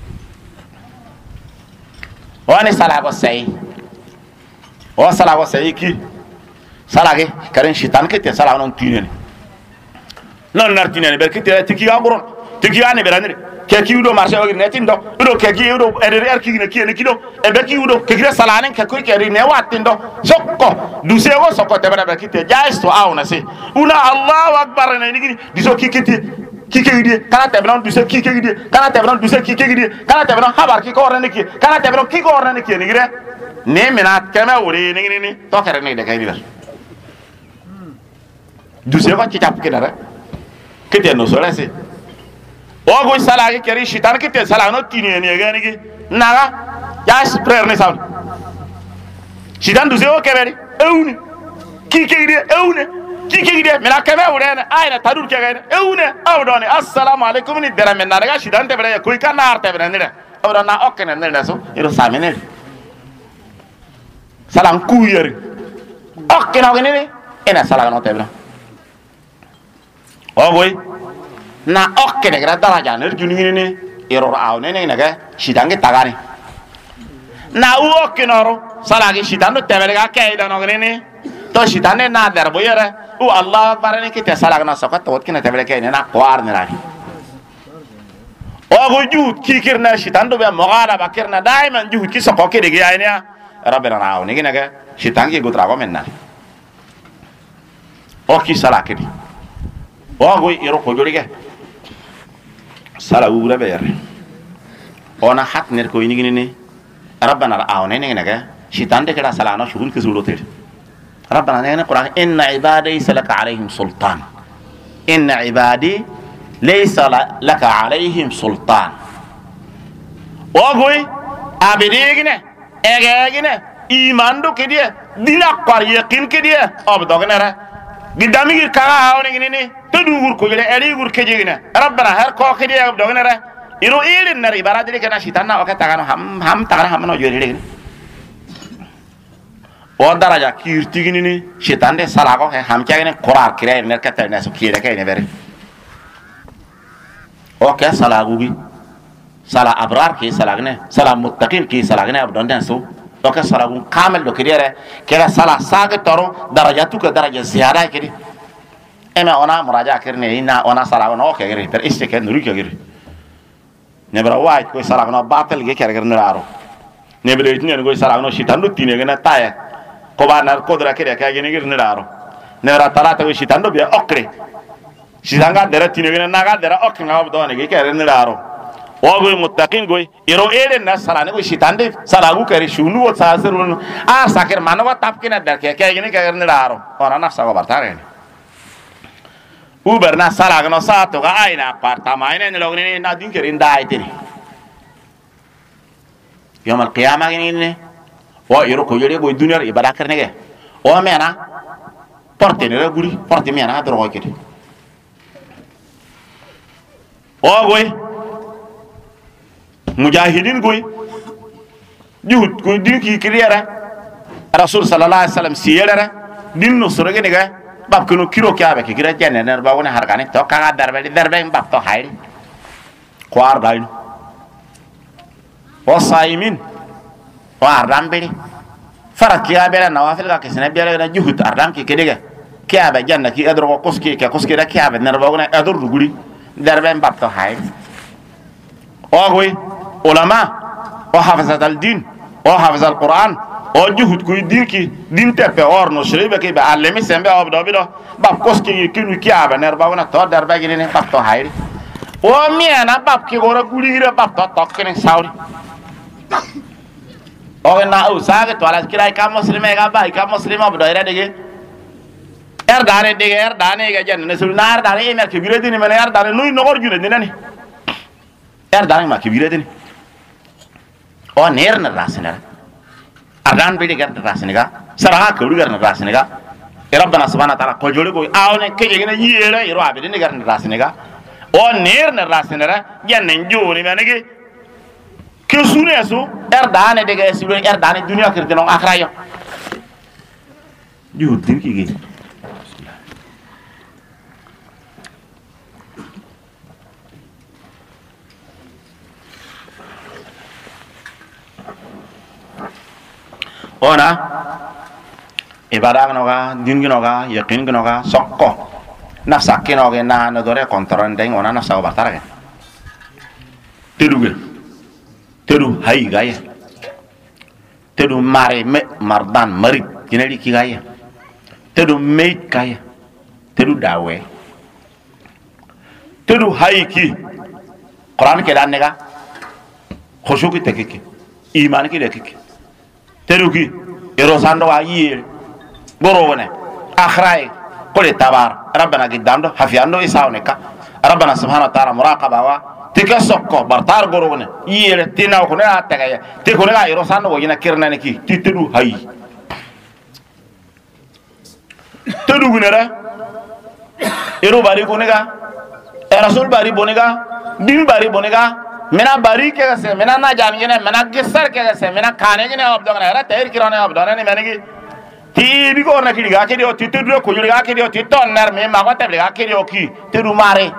wani sala go sei o sala go sei ki sala ge karen shitan ke te sala non tini non nartine be kite tiki ga buron tiki ane beranire ke ki udo marché wagir netin do udo ke ki udo eder ki ne ki ne kido e be ki udo ke gire salanen ke ko ke ri ne watin do sokko du se go sokko te be kite jais to awna se una allahu akbar ne ni di so ki kite ki ke gidi kana te benon du se ki ke gidi kana te benon du se ki ke gidi kana te benon habar ki ko rene ki kana te benon ki ko rene ki ne gire ne minat keme wuri ni to kere ne de kay ni ber du se ko ci tap ki dara kite no so rese o go sala ke keri shitan kite sala no tini ne ga ni naga ya sprer ne saw shitan du se o keberi euni ki ke gidi euni ki ke gidi mena keme wure ne ayna tadur ke ga ne euni awdoni assalamu alaikum ni dara men naga shitan te bere ko ka nar te bere ne awda na okene ne so iro samene salam kuyeri okene ogene ena sala no te bere o boy na okene gra daraja ner juni ni iro aw ne ne ga shidange tagani na u okenoro sala ge shidando tebele ga kay da no ne to shidane na der boyere u allah akbar ne kite sala na sokat to kine tebele kay ne na kwar ne rani o go jut kikirna shidando be mogara bakirna daiman jut ki sokko ke de ga ne rabbana aw ne ga shidange go trago menna o ki sala ke di o go iro ko jori ge sala ura ber ona hat ner ko ini ni rabbana aawne ne naga shitan de keda sala no shugun ke zulo ted rabbana ne qur'an inna ibadi salaka alaihim sultan inna ibadi laysa laka alaihim sultan o goy abidegine egegine iman do kedie dina par yakin kedie obdogne ra gidami ka aawne ni tedugur ko jele eri gur kejegina rabbana har ko kedi ab dognere iro irin nari baradiri kana shitanna o ka tagano ham tagana ham no jori o daraja kirtigini ni shitande salago he ham kagene qorar kire ner kata ne so kire kay ne bere o ka salagugi sala abrar ki salagne sala muttaqin ki salagne ab donden so o ka salagun kamel do kire kera sala sage toro darajatu ka daraja ziyada kidi ema ona muraja kirne ina ona sala no ke gere per istike nuri ke gere ne bra wa ko sala no batel ge kere ne aro ne bele tine go sala no shitando tine ge na taye ko ba na ko dra kere ka ge ne gere ne aro ne ra talata go shitando be okre shitanga dera tine ge na ga dera okre na do ne ge kere ne aro o go muttaqin go iro ere na sala ne go shitande sala go kere shunu o sa serun a sakir manwa tapkina der ke ge ne kere ne aro ona na sa go bartare uber na sala no sato ga aina apartama ina ne logni na din kerin dai tiri yom al qiyamah ne o iro ko yere go dunyar ibada karne ge o mena porte ne guri porte mena dro ko kiti o goy mujahidin goy juhud ko din ki kiriyara rasul sallallahu alaihi wasallam siyara din no soroge ne ga bab kono kiro kyabe ke gira jenne ner ba wona hargane to kaga darbe bab to hayri kwar dain o saimin o arambeli farak kyabe na wafil ga kesene biere na juhut ardam ki kedege kyabe janna ki adro ko koski da kyabe ner ba wona adro ruguli darbe bab to hayri o goy ulama o hafizat al din o hafizat al quran o juhud ko dinki din tepe orno shrebe ke be alemi sembe obdo bido bab koski kinu kiaba ner ba wona to darba gine ne bab to hayri o miena bab ki gora gulire bab to tokkene sawri o na o saga to ala kirai ka muslime ga bai ka muslima obdo ira dege dane ga jan ne sul nar dane e mer ke biredi ni men dane nuy nogor june ni nani dane ma ke biredi ni o ner na rasena ardan bidi gar raseniga saraha ko gar raseniga rabbana subhanahu wa ta'ala ko jole ko awne ke jegina yere iro abidi ni gar raseniga o ner na rasenera janne joni menege ke sunesu erdane de ga sibe erdane dunya kirde no akhrayo judin ki gi ona ibada gnoga din gnoga yakin gnoga sokko nafsa kino ge na no dore kontron deng ona nafsa ko bartara ge tedu hay gaya tedu mare me mardan marit kineli ki gaya tedu meit kaya tedu dawe tedu hay ki Quran ke dan nega khushu ki tekiki iman ki dekiki tedu ki erosando wa yir borone akhrai kole tabar rabbana gidamdo hafiando isawneka rabbana subhanahu wa ta'ala muraqaba wa tika sokko bartar gorone yele tina ko na tagaya te ko na erosando wo yina kirna ne ki titedu hay tedu gunera ero bari ko nega rasul bari bonega din bari bonega mena bari ke se mena na jam yene mena gisar ke se mena khane ne ab dogna era ter kirone ab dona ne mena ki ti bi ko na ki ga ke dio ti tu ko ju ga ke dio ti ton nar me ma ko te ga ke dio ki te du mare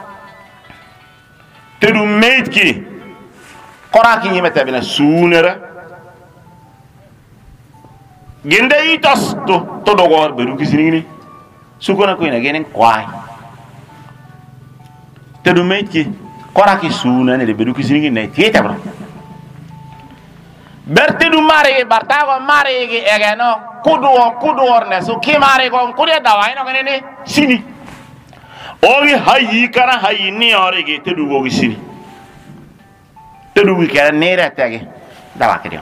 te du meit ki qora ki yimete bina sunera gende itos to dogor beru ki sinini su ko na ko ina genen kwai te du meit ki qora ki suna ne de beru ki sinini ne ti ta bro berti du mare bartago mare gi egeno kudu orne su ki mare ko kude dawai no ngene sini ogi hayi kana hayi ni ore gi te du gogi sini te du wi kera nere tagi dawa ke dio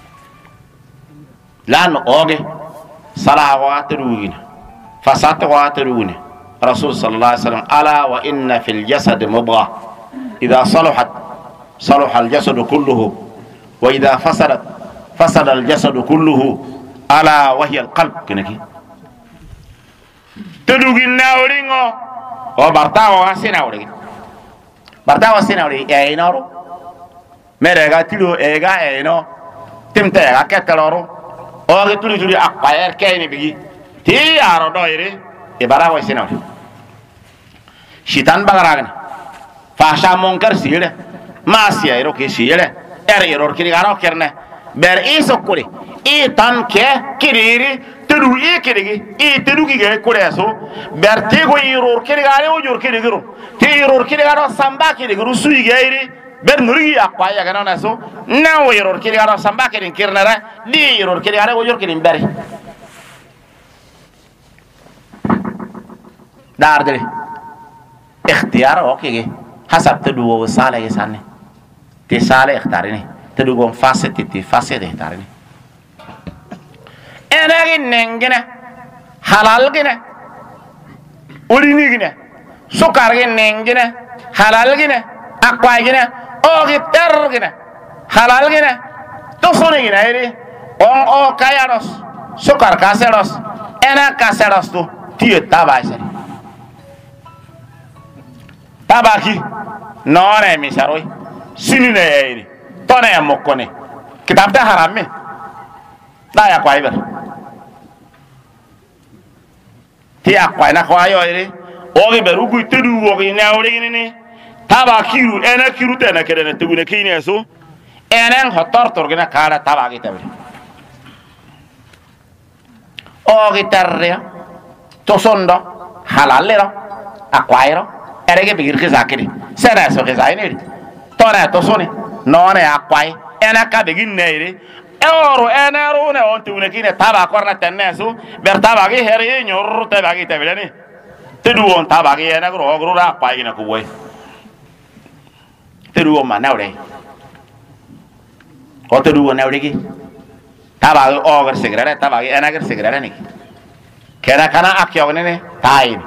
lan ogi salawa te du wi fasat wa te du ni rasul sallallahu alaihi wasallam ala wa inna fil jasad mubgha idha salahat salaha al jasad kulluhu وإذا فسدت فسد الجسد كله ألا وهي القلب كنكي تدوغي ناورينغو او بارتاو اسيناوري بارتاو اسيناوري اي نورو ميرغا تيلو ايغا اينو تمتيغا كتلورو او تولي تولي اقاير كايني بيجي تي ارو دويري ابراو اسيناوري شيطان بغراغن فاشا منكر سيله ما سييرو كي سيله error kiri garo kerne ber iso kure I tan ke kiriri tedu I kirigi I tedu kige kure so ber tego error kiri garo o jor kiri giro te error kiri garo samba kiri giro sui geiri ber nurigi akwa ya gano na so na o error kiri garo samba kiri kirnara di error kiri garo o jor kiri beri dar dele ikhtiyar o kige hasab tedu o sala yesane te sale ikhtarini te dugon facette ti facette ikhtarini enagi nengene halal gene urini gene sukar gene nengene halal gene akwa gene ogi ter gene halal gene to sone gene iri on o kayaros sukar kaseros ena kaseros tu tie tabaseri tabaki nore misaroi sini ne yairi tone ya mokone kitab ta haram me da ya kwai ber ti akwai na kwai yo iri ogi beru gu tedu ogi na ori ni taba kiru ena kiru te na kede na tugune kine so enen hotor torgina kala taba gi tabe ogi tarre to sondo halallero akwairo erege bigir ke zakiri sera so ke zaini tona to soni none akwai ena ka begin neire oro ena ro ne on tune kine taba korna tennesu ber taba gi heri nyor te bagi te belani te du on taba gi ena gro ra kwai na kuwe te du on manawre o te du on nawre gi taba gi o gar sigrare taba gi ena gar sigrare ni kera kana akyo ne tai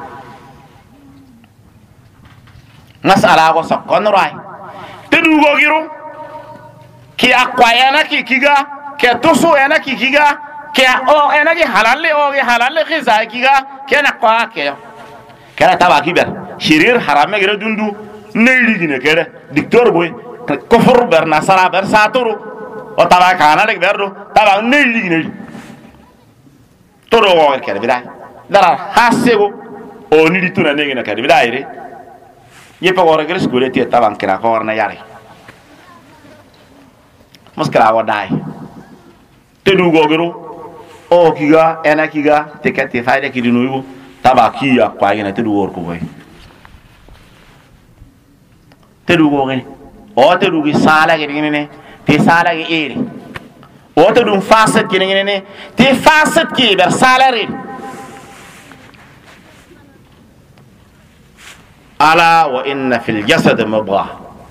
masala go sokon rai tedu go giru ki akwayana ki kiga ke tusu ena ki kiga ke o ena ki halalle khiza kiga ke na kwa ke kera taba kiber shirir harame gere dundu neiri gine kere diktor boy kofur ber nasara ber saturu o taba kana de berdo taba neiri gine toro o kere bidai dara hasego o ni dituna negina kere bidai re yepa gore gere skole ti taban kira ko warna yare muskala wa dai te du go gero o kiga ena kiga te kete faide ki dinu tabaki ya kwa gina te du wor ko boy te du go ngene o te du gi sala ge ngene te sala ge eri o te du faset ge ngene te faset ki ber salari ala wa inna fil jasad mudghah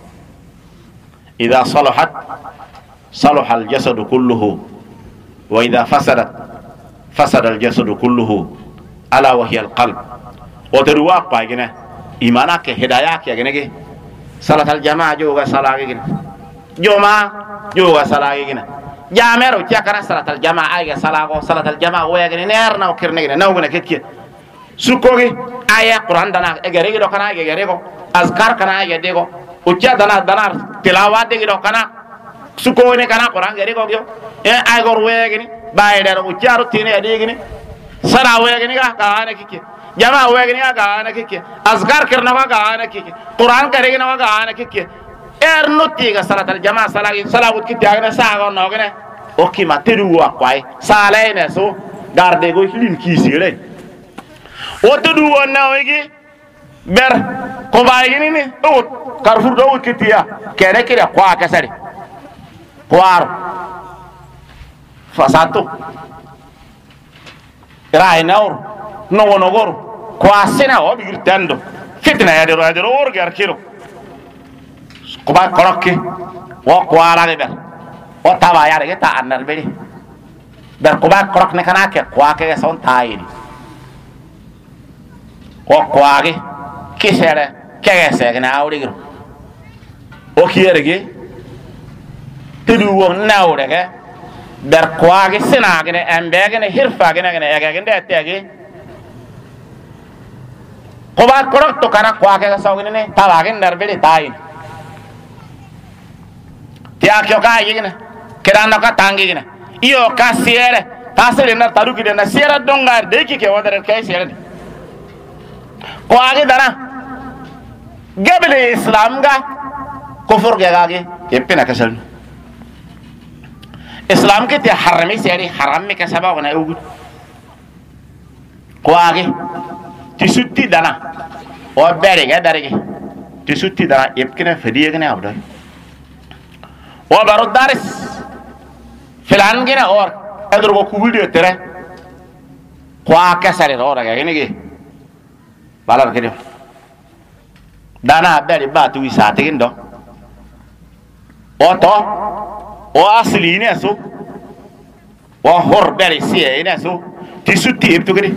idha salahat salaha al jasad kulluhu wa idha fasadat fasada al jasad kulluhu ala wa hiya al qalb o te du wa pa gina imana ke hidayah ke gene ge salat al jamaa joga salage gina joma joga salage gina jamero tiakara salat al jamaa ay ga salago salat al jamaa wo ya gina ner na o kirne gina naw gina ketke sukogi aya qur'an dana egere do kana egere go azkar kana egere go ucca dana dana tilawat de do kana suko ne kana qur'an gere go yo e ay gor we gini baye der ucca ro tine ade gini sara we gini ga kana kike jama we gini ga kana kike azkar kirna ga kana kike qur'an kare gina ga kana kike nutti ga salatal jama salagi salawut kite agna sa go no gene o ki materu wa kwai sale ne so garde go hilim ki sire woto du wonna wegi ber ko bayini ni do carrefour do kitiya kere kire kwa kasari kwar fasato rai naur no wono gor kwa sena o bigir tando fitna ya de wor gar kilo ko ba korokki wo kwara de ber o tawa ya de ta anar beli ber ko ba korok ne kana ke kwa ke son tayini o kwaage kisere kege segna awrigro o kiyerege tedu wo nawrege der kwaage sinagene embegene hirfagene gene egegende tege ko ba korok to kana kwaage ga sawgene ne tawagen der beli tayin tiya kyo ka yigene kirana ka tangi gene iyo ka siere tasere na taruki de na siere dongar de ki ke wodere kay siere ko age dana gebele islam ga kufur ga age yepena kasal islam ke te harami seri haram me kasaba gona ugu ko age ti sutti dana o bere ga darege ti sutti dana yepkina fadiye gane abdo o baro daris filan gina or edro ko kubudi tere ko akasare ora ga gene balar kede dana beri batu wisate gindo oto o asli ne so o hor beri sie ne so ti sutti ebtu kede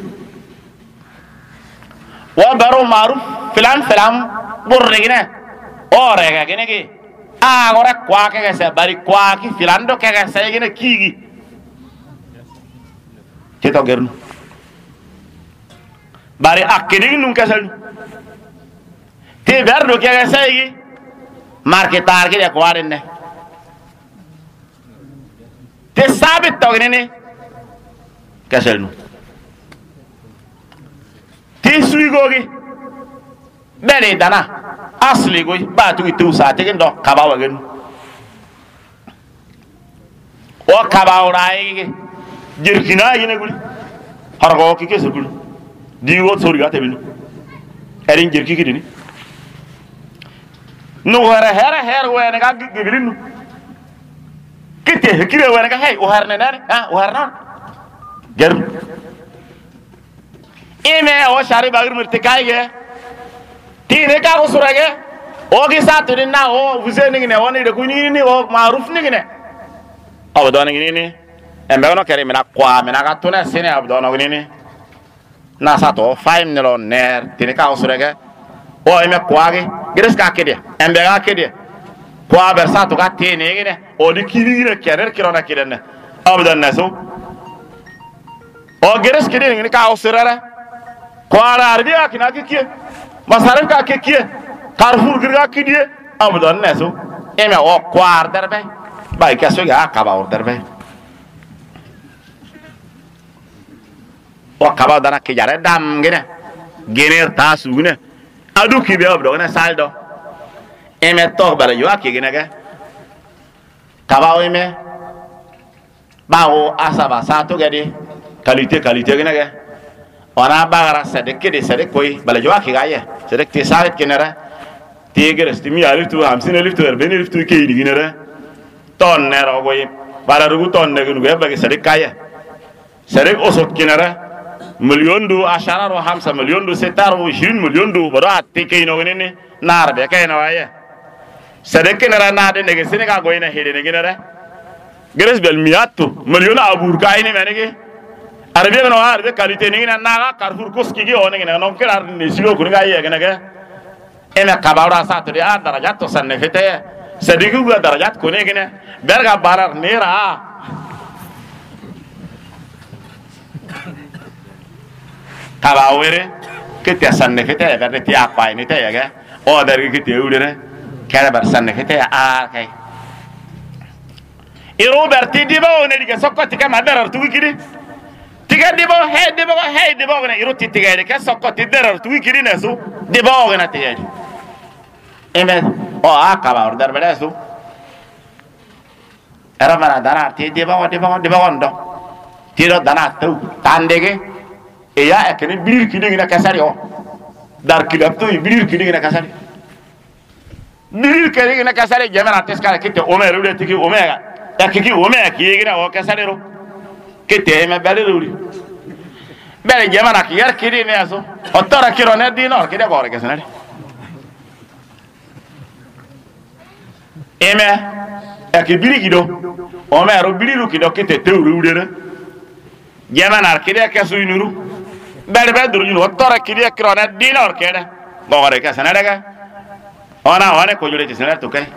o baro maruf filan burre gine o rega gine ge a gora kwa ke se bari kwa ki filan do ke se gine kigi ceto gernu bari akidi nun kasal te berdo ke sai marke target ya kwaren ne te sabit to ne kasal nu te sui gogi bele dana asli goy batu itu sa te ndo kabawa gen o kabawa rai jirkina yene guli hargo ki kesul guli di wo sori gata binu erin jirki kidini no hera wena ga gigilinu kite hekire wena ga hey o harne nare o harna ger ime o shari bagir murte kaige tine ka ko surage o gi satu na o vuzeni ne woni de kunyi ni o maruf ni ne abdona ni embe no kere mina kwa mina ga tuna sene abdona ni na sato faim nelo ner tini ka usurege o eme kwaage gres ka kede embe ga kede kwa ber sato ga tini gine o di kiri gine kerer kirona kirene abdan naso o gres kede ngini ka usurere kwa la arbiya kina kikie masarif ka kikie carrefour girga kidie abdan naso eme o kwar derbe bay kaso ga kaba derbe o kaba dana ke jare dam gene gener ta sugune adu ki be obdo gene saldo eme to bala yo akye gene ga kaba o eme bawo asaba sa to gede qualité gene ga ona bagara sadek kede sadek koy bala jwa ki gaye sadek te saret kenera te geres ti mi alif tu 50 alif tu 40 alif tu ke diginera ton nero goy bala rugu ton ne gnu be sadek kaye sadek osot kenera million du ashara ro 5 million du setar wo 20 million du baro atte ke no ne nar be ke no waye sadek kenera na de ne sene ka goy na hede ne genera geres bel miatu million abur kay ni menege arbe no arbe qualité ni na naga carrefour koski gi one ngena non kelar ni silo ko nga yega naga ena kabara sa to ya darajat to sanne fete sadigu ga darajat ko ne ngena berga barar nera tabawere ke te sanne fete berde ti apa ni te yega o der gi te udere kala bar sanne fete a kai iro berti di ba one diga sokkoti ka madarar tu gidi tiga dibo gana iruti tiga de ka sokko ti derar tu kiri nesu dibo gana tiga eme o akaba ordar beresu era mana dana ti dibo ondo tiro dana tu tandege e ya ekene bilir kidi gina kasari o dar kilap tu bilir kidi gina kasari bilir kidi gina kasari jamana teskara kite omer ule tiki omega yakiki omega ki gina o kasari ro kete me baliruri bele jamana ki yar kiri ne aso otora kiro ne dinor kide gore kesenare eme e biri gido o me ro biri ru kido kete tewru udere jamana kide kesu inuru bele be duru no otora kide kiro ne dinor kede gore kesenare ga ona one ko jure kesenare to kai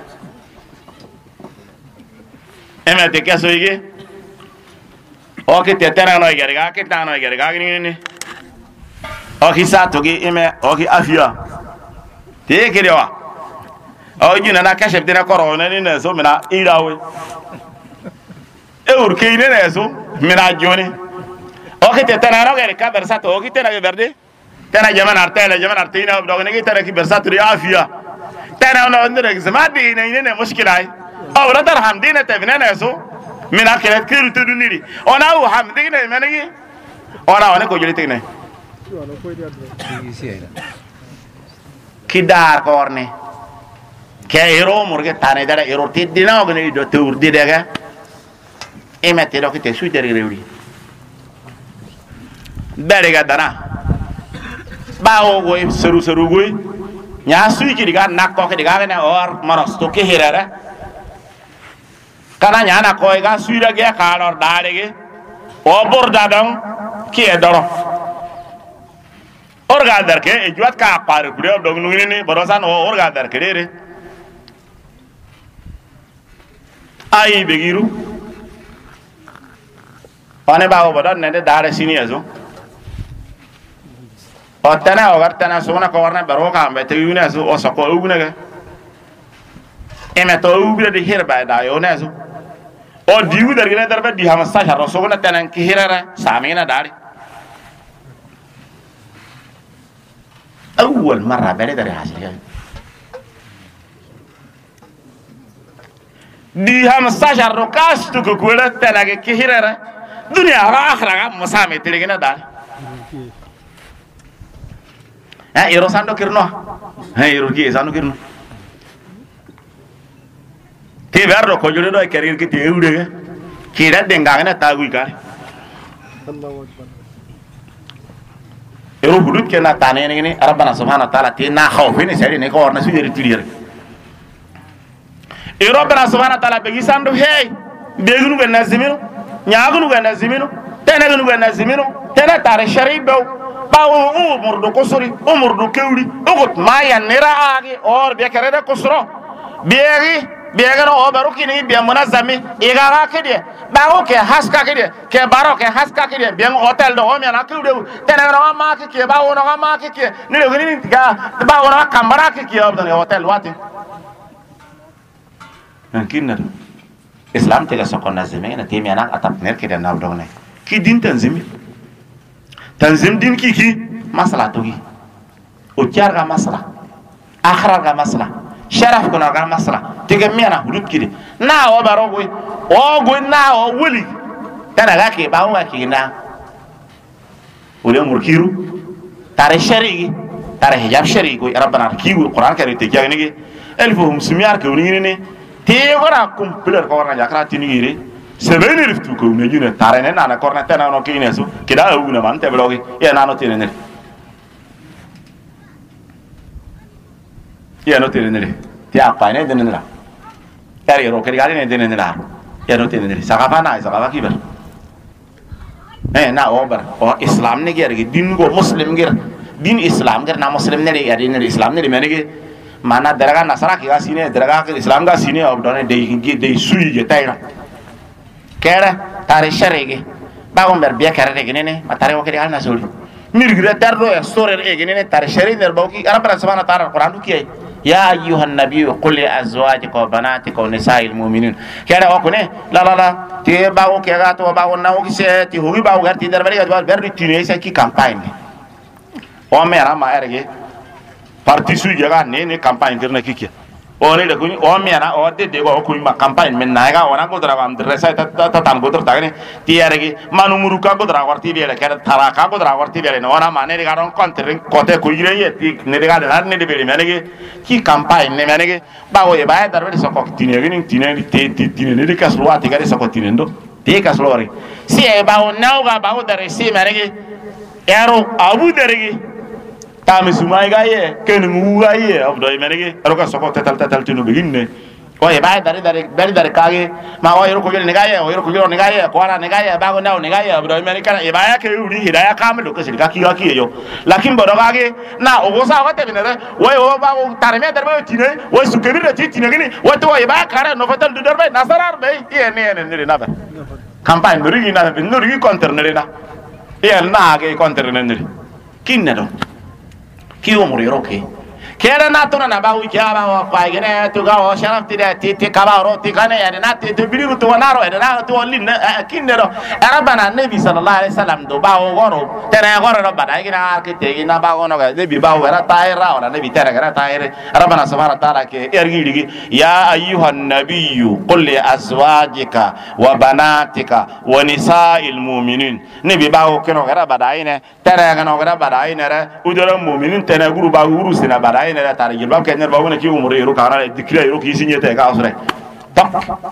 eme te kesu ige o che te tena no igeriga che tana no igeriga ni o chi sa to gi ime o chi afia te che rewa o gi na ka shef dina corona ni ne so mina irawe e urke ni ne so mina joni o che te tena no igeriga versato o chi tena che verde tena jamana artina do ne che tena chi versato ri afia tena no ndere zmadi ne mushkilai o radar hamdina te ne so mina kele kiru to duniri ona u ham digne menegi ona one ko jeli tigne kidar korne ke ero murge tane dara ero tidina ogne do turdi daga e mette do kite su dere rewri dare ga dana bawo goy seru goy nya su ki diga nakko ke diga ne or manos to ke hirara kana nyana koy ga suira ge kalor darege o borda dam ki e doro orga darke e juat ka par kure dog nuni borosan o orga darke re ai begiru pane bawo bodon ne dare sini azo o tana o gartana sona ko warna baro ka mbete yune azo o soko ugune ga emeto ugure de herba da yo nezo o diu dargina darba di hamasa sharo sogona tanan ki hirara samina dari اول مره بلد راسي دي 15 ركاش تو كولا تلاقي كي هيرا دنيا اخرى مسامي تلينا دار ها يرو ساندو كيرنو ها يرو كي ساندو كيرنو te verro ko jole do e career ki te eude ki da denga na ta gui kar ero hudut ke na tane ne rabbana subhanahu wa ta'ala te na khawfini sari ne ko warna su yeri tilir e rabbana subhanahu wa ta'ala be gisando hey degnu be nazimino nyaagnu be nazimino tenegnu be nazimino tena tare sharibo bawo umur do kosori umur do kewri ogot maya nera agi or be kareda kosro biegano o baruki ni bi munazami igara kede bawo ke haska kede ke baro ke haska kede bi hotel do o mi na kude tenegno ma ke bawo no ma ke ni le ni ga bawo no kambara ke obdan hotel wati kinna islam te la sokona zeme na temi ana atap ner kede na dogne ki din tanzim din ki masala to gi o tiarga masala akhra ga masala sharaf ko na ga masala tiga miana hudut kidi na o baro go na o wuli tana ga ke ba wa ki na ولي مركيرو تاري شرعي تاري حجاب شرعي كوي ربنا كيو القرآن كريم تجاني الفهم سميار كونيني تيغرا كومبلر كورنا جاكرا تينيري سبعين رفتو كونيجينا تارينه نانا كورنا تنا نو كينيسو كدا أونا مان تبلوغي يا نانو تينيري يا نو تينيري تيا باينه دينيرا كاري رو كاري غاري دينيرا يا نو تينيري سقافانا سقافا كيبر na obar o islam ne gergi din go muslim ger din islam ger na muslim ne ya din islam ne mene ge mana daraga nasara ki ga sine daraga ke islam ga sine ob done de sui ge tayra kera tare sharege ba on ber biya kare ge ne ma tare o ke al na soli mirgre tardo ya sore ge ne tare sharege der bawki rabbana subhanahu wa ta'ala quran ki يا أيها النبي قل لأزواجك وبناتك ونساء المؤمنين كذا أكونه لا لا لا تي باو كذا تو باو ناو كيسه تي هوي باو غير تي دربري غير بير تيني سكي كامباين او ميرا ما ارغي بارتي سوي جغا ني كامباين كرنا كيكي او ني دكوني او ميرا او دي او كوي ما كامباين من نايغا وانا كو درا ام درسا تا تام كو درتا غني تي ارغي مانو مروكا كو درا ورتي بيلا كذا تارا كا كو درا ورتي بيلا نونا ماني غارون كونترين كوتي كويري تي ني غا دار ني دي بيلي ماني ki campagne ne menege bawo e bae darbe so ko tinere ni tinere tinere ni kaslo ati gari so ko tinendo te kaslo ri si e bawo nauga bawo dare si menege ero abu darege tami sumai gaye ken mu gaye abdo menege ero ka so ko tetal tinu beginne ko e bae dare kage ma o ero ko gele ne gaye o ero ko gele ne gaye ko ara ne gaye bawo nau ne gaye abdo menege kana e bae ke uri hidaya kamelo ko sirga ki yo lakin bodo kage na o gosa wate binere wo o bawo tarme darbe tine wo su kebir ti tine gini wato e bae kare no fatal du darbe nasarar be e ne na ba campagne no rigi na no rigi counter ne na e na ge counter ne ne kinne do ki o muri roke kera na to na bawo ki aba wa kwa gene to ga o sharaf ti ti ka ba ro ti kane ya na ti biru to na ro ya na to lin kinne do arabana nabi sallallahu alaihi wasallam do bawo goro tere goro no bada gina ke te gina bawo no ga nabi bawo ra taira ora nabi tere ga taire arabana subhanahu wa ta'ala ke ergi digi ya ayyuhan nabiyyu qul li azwajika wa banatika wa nisa'il mu'minin nabi bawo keno ga bada ine tere ga no ga bada ine re udara mu'minin tere guru bawo guru sina bada ine ra tare jilbab ke ner bawo ne ki umri ru kara dikra ru ki sinyete ga asre tam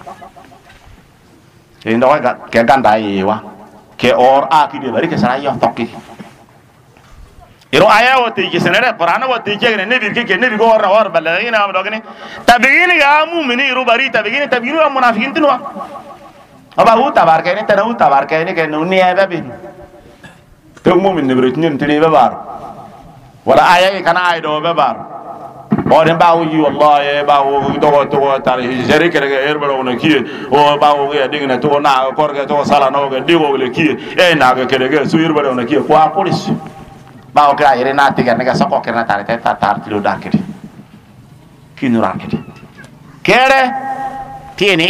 endo ga ke ganda yewa ke or aki de bari ke sara yo tokki iro aya wote ke senere qur'an wote ke ne bir ke ne bi go or balagina am dogni tabigini ga mu'mini ru bari tabigini ga munafiqin tinwa aba hu tabar ke ne tanu tabar ke ne ke nuni aba bi to mu'min ne britnin tini ba bar wala aya kana ay do ba bar ore bawo yi wallahi bawo to tari jere ke ga erbaro na ki o bawo ga dingna to na korga to sala no ga diwo le ki e na ga ke ga su erbaro na ki ko a police bawo ka ire na tiga ne ga sako ke na tari ta tar tilo dakete ki nu rakete kere tieni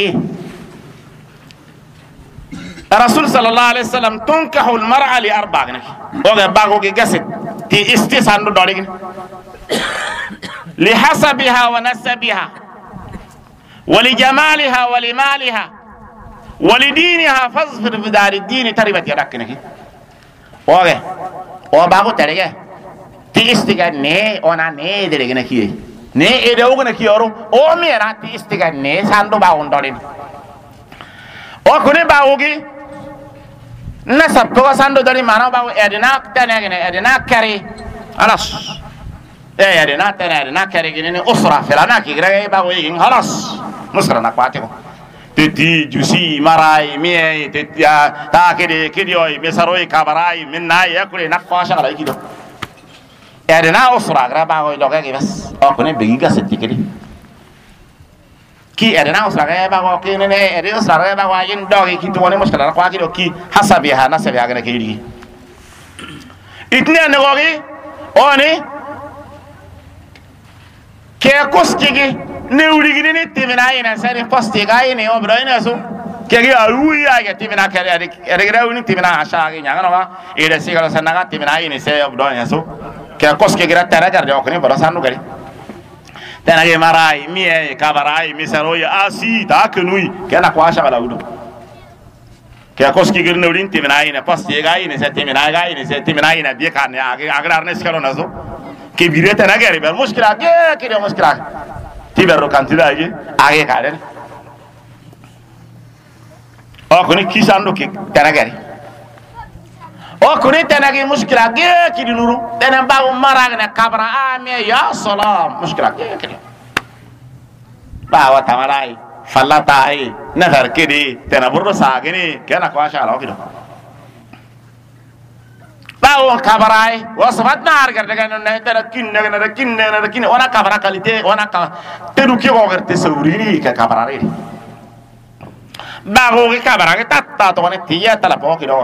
rasul sallallahu alaihi wasallam tunkahu al mar'a li arba'in o ga bago ge gaset ti istisan do dori لحسبها ونسبها ولجمالها ولمالها ولدينها فاظفر بدار الدين تربت يدك نكي اوغي او باغو تريغه تي استيغا ني اونا ني دريغ نكي ني ايدو اوغ نكي اورو او ميرا تي استيغا ني ساندو باون دولين او كوني باوغي نسب تو ساندو دولي مانو باو ادنا تنيغني ادنا كاري خلاص يا رينا تنا رينا كاريجيني أسرة فلانا كيغري باوي خلاص نصر نقاتكو تتي جوسي مراي مي تتي تا كدي اوي مسروي كبراي من ناي ياكل نقفاش على كيدو يا رينا أسرة غرا باوي لوغي بس او كوني بيغا ستي كدي كي ادنا أسرة غا باو كي ني ادي أسرة غا باو ين دوغي كي تو ني مشكله نقوا كي حسبها نسبها غنا كيدي اتني نغوغي اوني ke koskigi ne urigini ni timina ina sari postiga ina obro ina so ke gi aruya ke timina kare ade gira uni timina ashagi nyanga no ida sigala sanaga timina ina se obro ina so ke koskigi gira tara jar de okni baro sanu gari tana ge marai miye kabarai misaro ya asi ta kunui ke na kwasha bala udo ke koski girne urin timina ina pas ye ga ina se timina ina bi kan ya agar ne skalo nazo ke bireta na gari ber mushkila ke de mushkila tiberro kantida ge age karen o koni kisando ke tanagari o koni tanagi mushkila ge ki dinuru tenen babu marag na kabra ame ya salam mushkila ge ke bawa tamarai fallata ai nazar kidi tenaburu sagini kana kwasha ala kido bawo kabarai wasfat nar garde kan ne tara kinne ona kabara kalite ona ka tedu ki ko garte sawrini ka kabarare bawo ki kabara ke tatta to ne tiya tala po ki do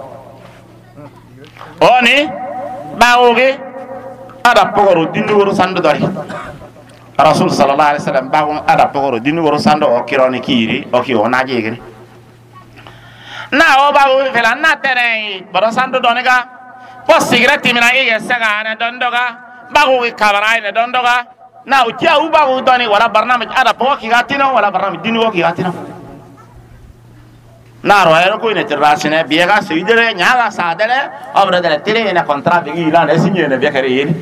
oni bawo ki ada pogoro dindu sandu dari Rasul sallallahu alaihi wasallam bawo ada pogoro dindu sando o kironi kiri o ki ona jegeni na o bawo fela na tere baro sando donega posigira timina ye saga na dondoga bago ke kabara ne dondoga na utia u bago doni wala barnamij ada po ki gatino wala barnamij dinu ki gatino na ro ero ko ne terrasine biega suidere nyaga sadere obra delle tele na contratti gi la ne signene via kare yeni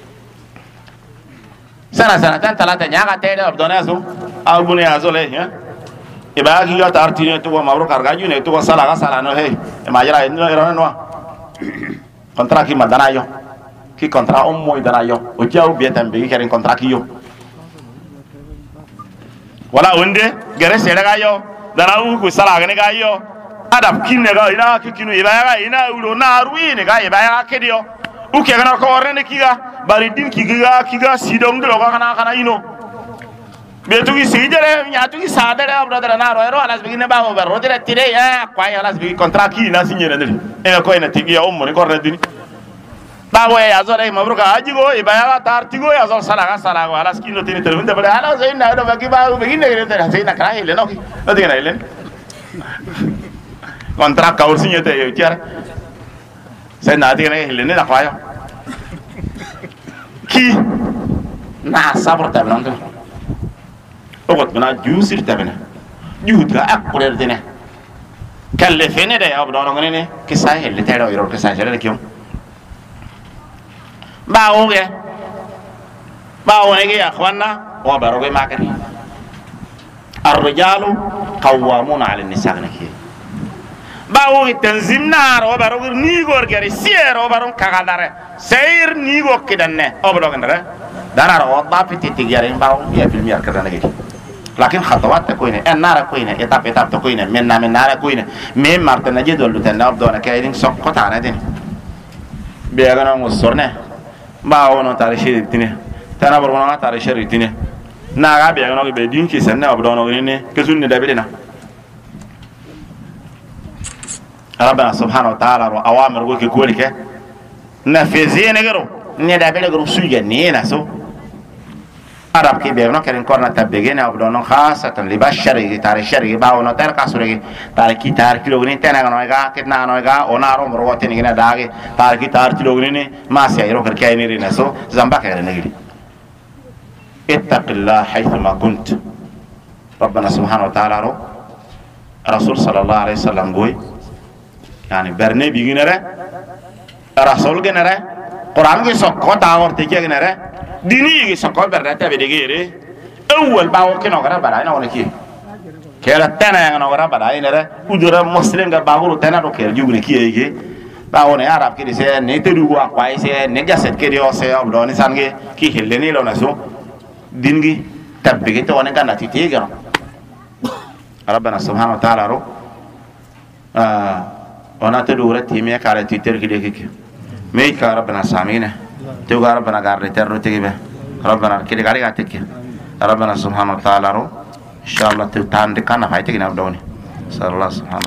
sana tanta la nyaga tele obdonazo albune azole ya iba gi gata artine to mabro kargaju ne to sala no he majra no ero no kontrak ki madana yo ki kontrak ummo idana yo o jaw bietam be keren kontrak yo wala onde gere sere ga yo dana u ku sala ga ne ga yo adab kinne ga ina ki kinu ibaya ga ina ulo na ruine ga ibaya ke dio u ke ga ko orne ki ga bari din ki ga sidom do ga kana ino betu ki sidere nya tu ki sadere brother na ro alas bigine ba over rodere tire ya kwa ya alas bigi kontrak ki na signere ndeli e ko ina tigi ya ummo ni korre dini bawo ya zore mabruka ajigo ibaya tar tigo ya zol sala go alas kino tini telefon de bale ala zaina do bagi ba begine ne tere zaina kra hele no ki no diga hele kontrak ka ursinya te yo tiar sai na diga hele ne na kwa yo ki na sabr ta blanco ogot bana jusir ta bana juhutra akkurer dine kalle fene de abdono ngene ki sai hele tero iro ki sai jere kiyo bawo ne ya akhwana wa baroge makani ar-rijalu qawwamuna 'ala an-nisa naki bawo tanzim nar wa baroge ni gor gari siero baron kagadare seir ni go kidanne obloge ndare darar wa dapiti tigare bawo ya film yar kadana gari lakin khatawat ko ine nara ko ine etap to ko ine men nara ko ine me martana jedol tan abdona kaydin sokkota na den be gana musorne bawo no tare shiri tine tana bor wona tare shiri tine na ga be no be din ki sanne abdono ne ke sunni da bidina rabbana subhanahu wa ta'ala ro awamir go ke kolike na fezine garo ne da bele garo suje ne na so arab ke be no keren korna tabege ne abdono khasatan li bashari tare shiri bawo no tar kasure tare ki tar kilo ne tana no ga ketna no ga onaro mor wote ne gina dage tare ki tar kilo ne ma si ayro ker kay ne so zamba kere ne gidi ittaqillah haythuma kunt rabbana subhanahu wa ta'ala ro rasul sallallahu alaihi wasallam goy yani berne biginere rasul genere quran ge sokko tawor te genere dini gi sokko berne te be degere awwal bawo kino gara bara ina wona ki kera tana no gara bara ina re udura muslim ga bawo tana do ker jugune ki yege bawo ne arab ki se ne te du wa kwai se ne jaset ke dio se abdo ni sange ki helleni lo na so dingi tabbige to wona ganda ti tegaro rabbana subhanahu wa ta'ala ro ona te du rati me kare ti ter ki de ki me ka rabbana samina te ga rabbana garre terro te be rabbana ki de gari ga te ki rabbana subhanahu wa ta'ala ro inshallah te tande kana hayte gina abdo ni sallallahu subhanahu